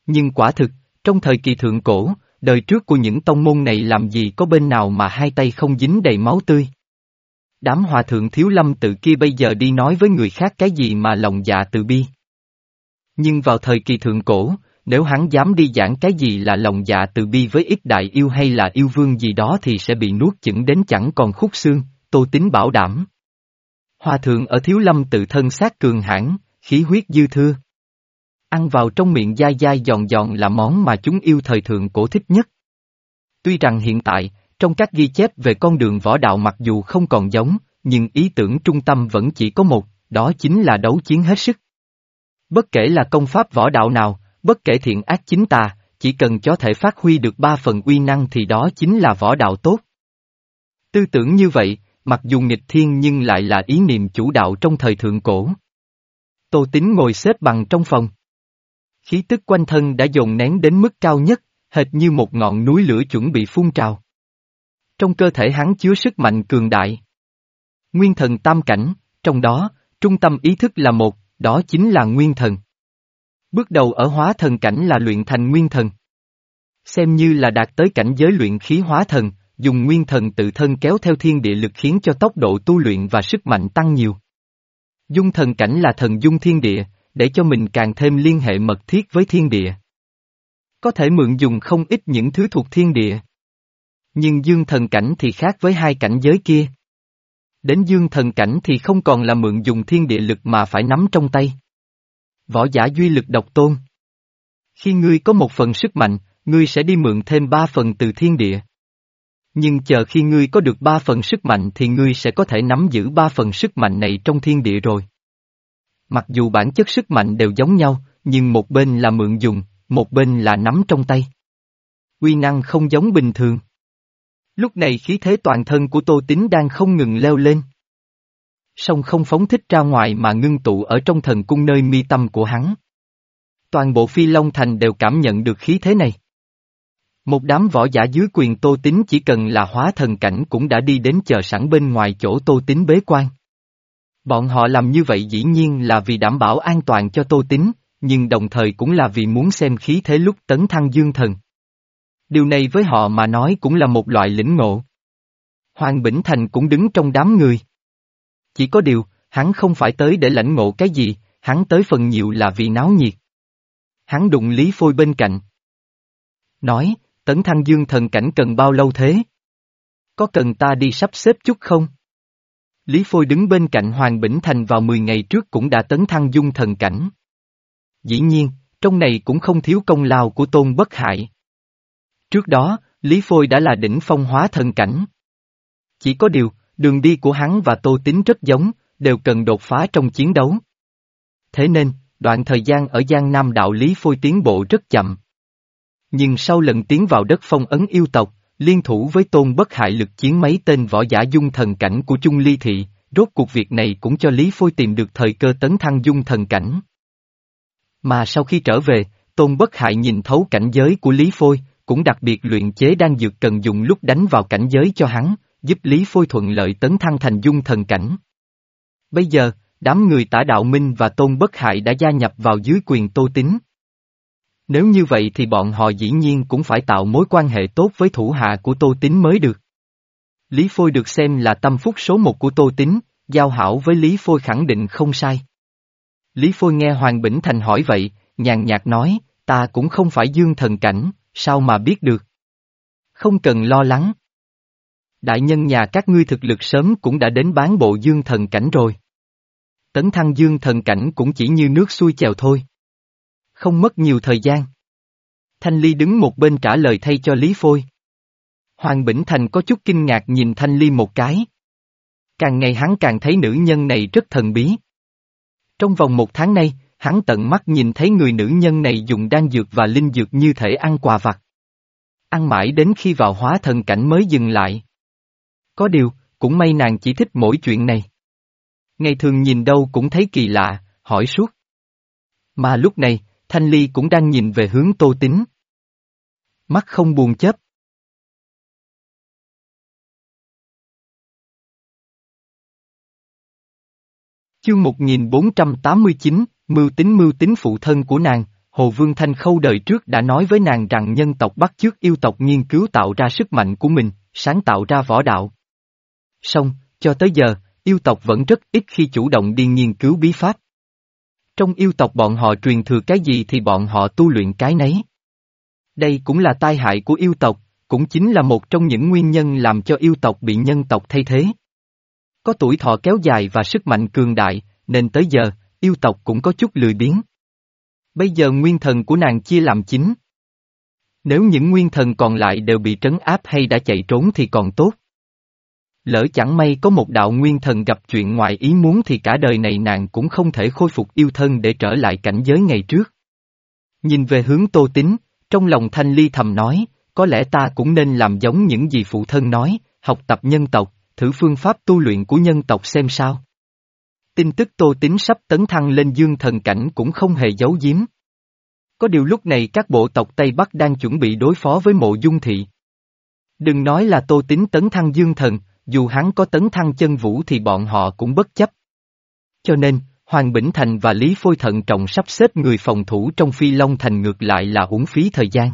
Nhưng quả thực, trong thời kỳ thượng cổ, đời trước của những tông môn này làm gì có bên nào mà hai tay không dính đầy máu tươi. Đám hòa thượng thiếu lâm tự kia bây giờ đi nói với người khác cái gì mà lòng dạ từ bi. Nhưng vào thời kỳ thượng cổ, nếu hắn dám đi giảng cái gì là lòng dạ từ bi với ít đại yêu hay là yêu vương gì đó thì sẽ bị nuốt chửng đến chẳng còn khúc xương, Tô Tín bảo đảm. Hòa thượng ở thiếu lâm tự thân xác cường hãn, khí huyết dư thưa. Ăn vào trong miệng dai dai giòn giòn là món mà chúng yêu thời thượng cổ thích nhất. Tuy rằng hiện tại, trong các ghi chép về con đường võ đạo mặc dù không còn giống, nhưng ý tưởng trung tâm vẫn chỉ có một, đó chính là đấu chiến hết sức. Bất kể là công pháp võ đạo nào, bất kể thiện ác chính tà, chỉ cần có thể phát huy được ba phần uy năng thì đó chính là võ đạo tốt. Tư tưởng như vậy, mặc dù nghịch thiên nhưng lại là ý niệm chủ đạo trong thời thượng cổ. Tô Tín ngồi xếp bằng trong phòng. Khí tức quanh thân đã dồn nén đến mức cao nhất, hệt như một ngọn núi lửa chuẩn bị phun trào. Trong cơ thể hắn chứa sức mạnh cường đại. Nguyên thần tam cảnh, trong đó, trung tâm ý thức là một, đó chính là nguyên thần. Bước đầu ở hóa thần cảnh là luyện thành nguyên thần. Xem như là đạt tới cảnh giới luyện khí hóa thần, dùng nguyên thần tự thân kéo theo thiên địa lực khiến cho tốc độ tu luyện và sức mạnh tăng nhiều. Dung thần cảnh là thần dung thiên địa, để cho mình càng thêm liên hệ mật thiết với thiên địa. Có thể mượn dùng không ít những thứ thuộc thiên địa. Nhưng dương thần cảnh thì khác với hai cảnh giới kia. Đến dương thần cảnh thì không còn là mượn dùng thiên địa lực mà phải nắm trong tay. Võ giả duy lực độc tôn. Khi ngươi có một phần sức mạnh, ngươi sẽ đi mượn thêm ba phần từ thiên địa. Nhưng chờ khi ngươi có được ba phần sức mạnh thì ngươi sẽ có thể nắm giữ ba phần sức mạnh này trong thiên địa rồi. Mặc dù bản chất sức mạnh đều giống nhau, nhưng một bên là mượn dùng, một bên là nắm trong tay. Uy năng không giống bình thường. Lúc này khí thế toàn thân của Tô Tín đang không ngừng leo lên. Song không phóng thích ra ngoài mà ngưng tụ ở trong thần cung nơi mi tâm của hắn. Toàn bộ Phi Long Thành đều cảm nhận được khí thế này. Một đám võ giả dưới quyền Tô Tín chỉ cần là hóa thần cảnh cũng đã đi đến chờ sẵn bên ngoài chỗ Tô Tín bế quan. Bọn họ làm như vậy dĩ nhiên là vì đảm bảo an toàn cho Tô Tín, nhưng đồng thời cũng là vì muốn xem khí thế lúc tấn thăng dương thần. Điều này với họ mà nói cũng là một loại lĩnh ngộ. Hoàng Bỉnh Thành cũng đứng trong đám người. Chỉ có điều, hắn không phải tới để lãnh ngộ cái gì, hắn tới phần nhiều là vì náo nhiệt. Hắn đụng Lý Phôi bên cạnh. Nói, tấn thăng dương thần cảnh cần bao lâu thế? Có cần ta đi sắp xếp chút không? Lý Phôi đứng bên cạnh Hoàng Bỉnh Thành vào mười ngày trước cũng đã tấn thăng dung thần cảnh. Dĩ nhiên, trong này cũng không thiếu công lao của Tôn Bất Hại. Trước đó, Lý Phôi đã là đỉnh phong hóa thần cảnh. Chỉ có điều, đường đi của hắn và Tô Tín rất giống, đều cần đột phá trong chiến đấu. Thế nên, đoạn thời gian ở Giang Nam đạo Lý Phôi tiến bộ rất chậm. Nhưng sau lần tiến vào đất phong ấn yêu tộc, liên thủ với Tôn Bất Hại lực chiến mấy tên võ giả dung thần cảnh của Chung Ly Thị, rốt cuộc việc này cũng cho Lý Phôi tìm được thời cơ tấn thăng dung thần cảnh. Mà sau khi trở về, Tôn Bất Hại nhìn thấu cảnh giới của Lý Phôi, cũng đặc biệt luyện chế đan dược cần dùng lúc đánh vào cảnh giới cho hắn, giúp Lý Phôi thuận lợi tấn thăng thành dung thần cảnh. Bây giờ, đám người Tả Đạo Minh và Tôn Bất Hại đã gia nhập vào dưới quyền Tô Tín. Nếu như vậy thì bọn họ dĩ nhiên cũng phải tạo mối quan hệ tốt với thủ hạ của Tô Tín mới được. Lý Phôi được xem là tâm phúc số một của Tô Tín, giao hảo với Lý Phôi khẳng định không sai. Lý Phôi nghe Hoàng Bỉnh Thành hỏi vậy, nhàn nhạt nói, ta cũng không phải dương thần cảnh, sao mà biết được? Không cần lo lắng. Đại nhân nhà các ngươi thực lực sớm cũng đã đến bán bộ dương thần cảnh rồi. Tấn thăng dương thần cảnh cũng chỉ như nước xuôi chèo thôi. Không mất nhiều thời gian. Thanh Ly đứng một bên trả lời thay cho Lý Phôi. Hoàng Bỉnh Thành có chút kinh ngạc nhìn Thanh Ly một cái. Càng ngày hắn càng thấy nữ nhân này rất thần bí. Trong vòng một tháng nay, hắn tận mắt nhìn thấy người nữ nhân này dùng đan dược và linh dược như thể ăn quà vặt. Ăn mãi đến khi vào hóa thần cảnh mới dừng lại. Có điều, cũng may nàng chỉ thích mỗi chuyện này. Ngày thường nhìn đâu cũng thấy kỳ lạ, hỏi suốt. Mà lúc này, Thanh Ly cũng đang nhìn về hướng Tô Tín. Mắt không buồn chớp. Chương một nghìn bốn trăm tám mươi chín, mưu tính mưu tính phụ thân của nàng, Hồ Vương Thanh Khâu đời trước đã nói với nàng rằng nhân tộc bắt chước yêu tộc nghiên cứu tạo ra sức mạnh của mình, sáng tạo ra võ đạo. Song, cho tới giờ, yêu tộc vẫn rất ít khi chủ động đi nghiên cứu bí pháp. Trong yêu tộc bọn họ truyền thừa cái gì thì bọn họ tu luyện cái nấy. Đây cũng là tai hại của yêu tộc, cũng chính là một trong những nguyên nhân làm cho yêu tộc bị nhân tộc thay thế. Có tuổi thọ kéo dài và sức mạnh cường đại, nên tới giờ, yêu tộc cũng có chút lười biếng. Bây giờ nguyên thần của nàng chia làm chín. Nếu những nguyên thần còn lại đều bị trấn áp hay đã chạy trốn thì còn tốt. Lỡ chẳng may có một đạo nguyên thần gặp chuyện ngoài ý muốn thì cả đời này nàng cũng không thể khôi phục yêu thân để trở lại cảnh giới ngày trước. Nhìn về hướng Tô Tín, trong lòng Thanh Ly thầm nói, có lẽ ta cũng nên làm giống những gì phụ thân nói, học tập nhân tộc, thử phương pháp tu luyện của nhân tộc xem sao. Tin tức Tô Tín sắp tấn thăng lên dương thần cảnh cũng không hề giấu giếm. Có điều lúc này các bộ tộc Tây Bắc đang chuẩn bị đối phó với Mộ Dung Thị. Đừng nói là Tô Tín tấn thăng dương thần, dù hắn có tấn thăng chân vũ thì bọn họ cũng bất chấp. Cho nên, Hoàng Bỉnh Thành và Lý Phôi thận trọng sắp xếp người phòng thủ trong Phi Long Thành ngược lại là uổng phí thời gian.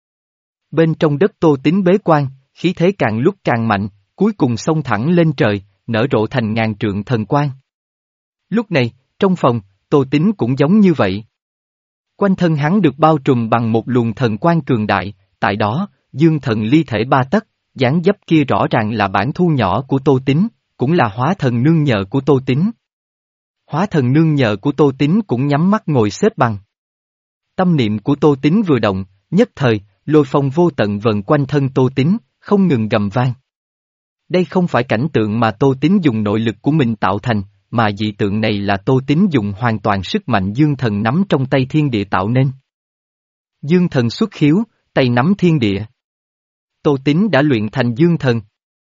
Bên trong đất Tô Tín bế quan, khí thế càng lúc càng mạnh, cuối cùng xông thẳng lên trời, nở rộ thành ngàn trượng thần quang. Lúc này, trong phòng, Tô Tín cũng giống như vậy. Quanh thân hắn được bao trùm bằng một luồng thần quang cường đại, tại đó, dương thần ly thể ba tấc, dáng dấp kia rõ ràng là bản thu nhỏ của Tô Tín, cũng là hóa thần nương nhờ của Tô Tín. Hóa thần nương nhờ của Tô Tín cũng nhắm mắt ngồi xếp bằng. Tâm niệm của Tô Tín vừa động, nhất thời, lôi phong vô tận vần quanh thân Tô Tín, không ngừng gầm vang. Đây không phải cảnh tượng mà Tô Tín dùng nội lực của mình tạo thành, mà dị tượng này là Tô Tín dùng hoàn toàn sức mạnh dương thần nắm trong tay thiên địa tạo nên. Dương thần xuất khiếu, tay nắm thiên địa. Tô Tín đã luyện thành dương thần.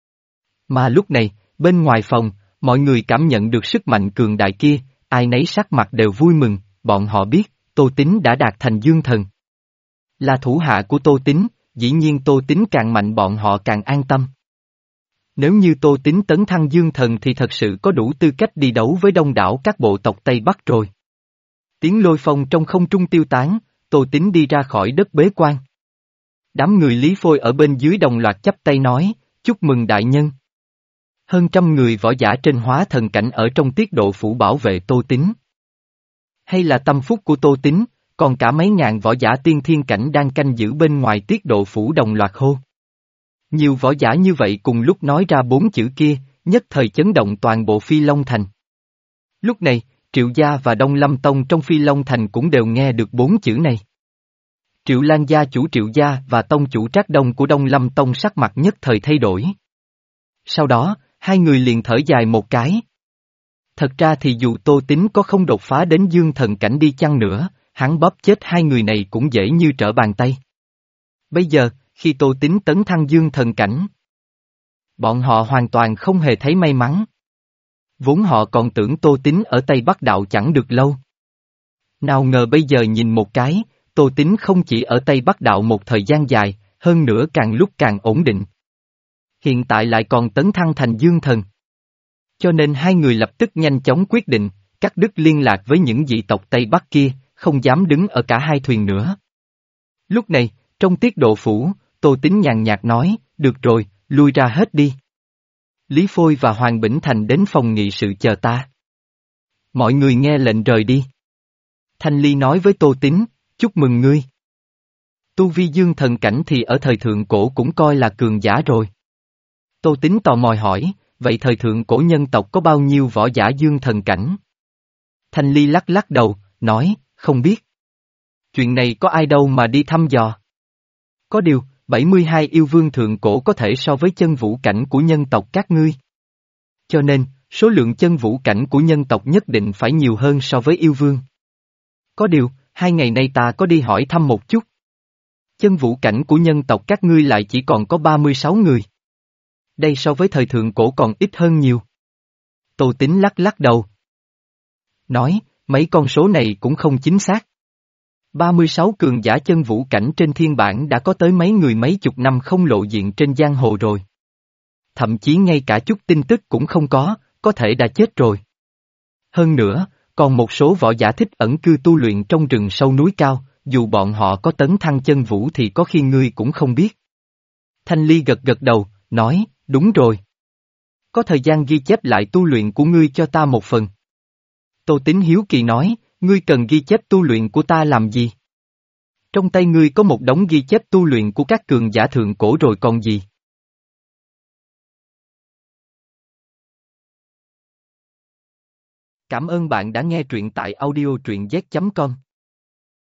Mà lúc này, bên ngoài phòng, mọi người cảm nhận được sức mạnh cường đại kia, ai nấy sắc mặt đều vui mừng, bọn họ biết, Tô Tín đã đạt thành dương thần. Là thủ hạ của Tô Tín, dĩ nhiên Tô Tín càng mạnh bọn họ càng an tâm. Nếu như Tô Tín tấn thăng dương thần thì thật sự có đủ tư cách đi đấu với đông đảo các bộ tộc Tây Bắc rồi. Tiếng lôi phong trong không trung tiêu tán, Tô Tín đi ra khỏi đất bế quan. Đám người Lý Phôi ở bên dưới đồng loạt chắp tay nói, chúc mừng đại nhân. Hơn trăm người võ giả trên hóa thần cảnh ở trong tiết độ phủ bảo vệ Tô Tín. Hay là tâm phúc của Tô Tín, còn cả mấy ngàn võ giả tiên thiên cảnh đang canh giữ bên ngoài tiết độ phủ đồng loạt hô. Nhiều võ giả như vậy cùng lúc nói ra bốn chữ kia, nhất thời chấn động toàn bộ Phi Long Thành. Lúc này, Triệu Gia và Đông Lâm Tông trong Phi Long Thành cũng đều nghe được bốn chữ này. Triệu Lan gia chủ Triệu Gia và tông chủ Trác Đông của Đông Lâm Tông sắc mặt nhất thời thay đổi. Sau đó, hai người liền thở dài một cái. Thật ra thì dù Tô Tín có không đột phá đến dương thần cảnh đi chăng nữa, hắn bóp chết hai người này cũng dễ như trở bàn tay. Bây giờ, khi Tô Tín tấn thăng dương thần cảnh, bọn họ hoàn toàn không hề thấy may mắn. Vốn họ còn tưởng Tô Tín ở Tây Bắc Đạo chẳng được lâu. Nào ngờ bây giờ nhìn một cái, Tô Tín không chỉ ở Tây Bắc Đạo một thời gian dài, hơn nữa càng lúc càng ổn định. Hiện tại lại còn tấn thăng thành dương thần. Cho nên hai người lập tức nhanh chóng quyết định, cắt đứt liên lạc với những dị tộc Tây Bắc kia, không dám đứng ở cả hai thuyền nữa. Lúc này, trong tiết độ phủ, Tô Tín nhàn nhạt nói, được rồi, lui ra hết đi. Lý Phôi và Hoàng Bỉnh Thành đến phòng nghị sự chờ ta. Mọi người nghe lệnh rời đi. Thanh Ly nói với Tô Tín, chúc mừng ngươi. Tu vi dương thần cảnh thì ở thời thượng cổ cũng coi là cường giả rồi. Tô Tín tò mò hỏi, vậy thời thượng cổ nhân tộc có bao nhiêu võ giả dương thần cảnh? Thanh Ly lắc lắc đầu, nói, không biết. Chuyện này có ai đâu mà đi thăm dò. Có điều, bảy mươi hai yêu vương thượng cổ có thể so với chân vũ cảnh của nhân tộc các ngươi. Cho nên, số lượng chân vũ cảnh của nhân tộc nhất định phải nhiều hơn so với yêu vương. Có điều, hai ngày nay ta có đi hỏi thăm một chút. Chân vũ cảnh của nhân tộc các ngươi lại chỉ còn có ba mươi sáu người. Đây so với thời thượng cổ còn ít hơn nhiều. Tô Tín lắc lắc đầu. Nói, mấy con số này cũng không chính xác. ba mươi sáu cường giả chân vũ cảnh trên thiên bản đã có tới mấy người mấy chục năm không lộ diện trên giang hồ rồi. Thậm chí ngay cả chút tin tức cũng không có, có thể đã chết rồi. Hơn nữa, còn một số võ giả thích ẩn cư tu luyện trong rừng sâu núi cao, dù bọn họ có tấn thăng chân vũ thì có khi ngươi cũng không biết. Thanh Ly gật gật đầu, nói, đúng rồi. Có thời gian ghi chép lại tu luyện của ngươi cho ta một phần. Tô Tín hiếu kỳ nói, ngươi cần ghi chép tu luyện của ta làm gì? Trong tay ngươi có một đống ghi chép tu luyện của các cường giả thượng cổ rồi còn gì? Cảm ơn bạn đã nghe truyện tại audio truyện z chấm com.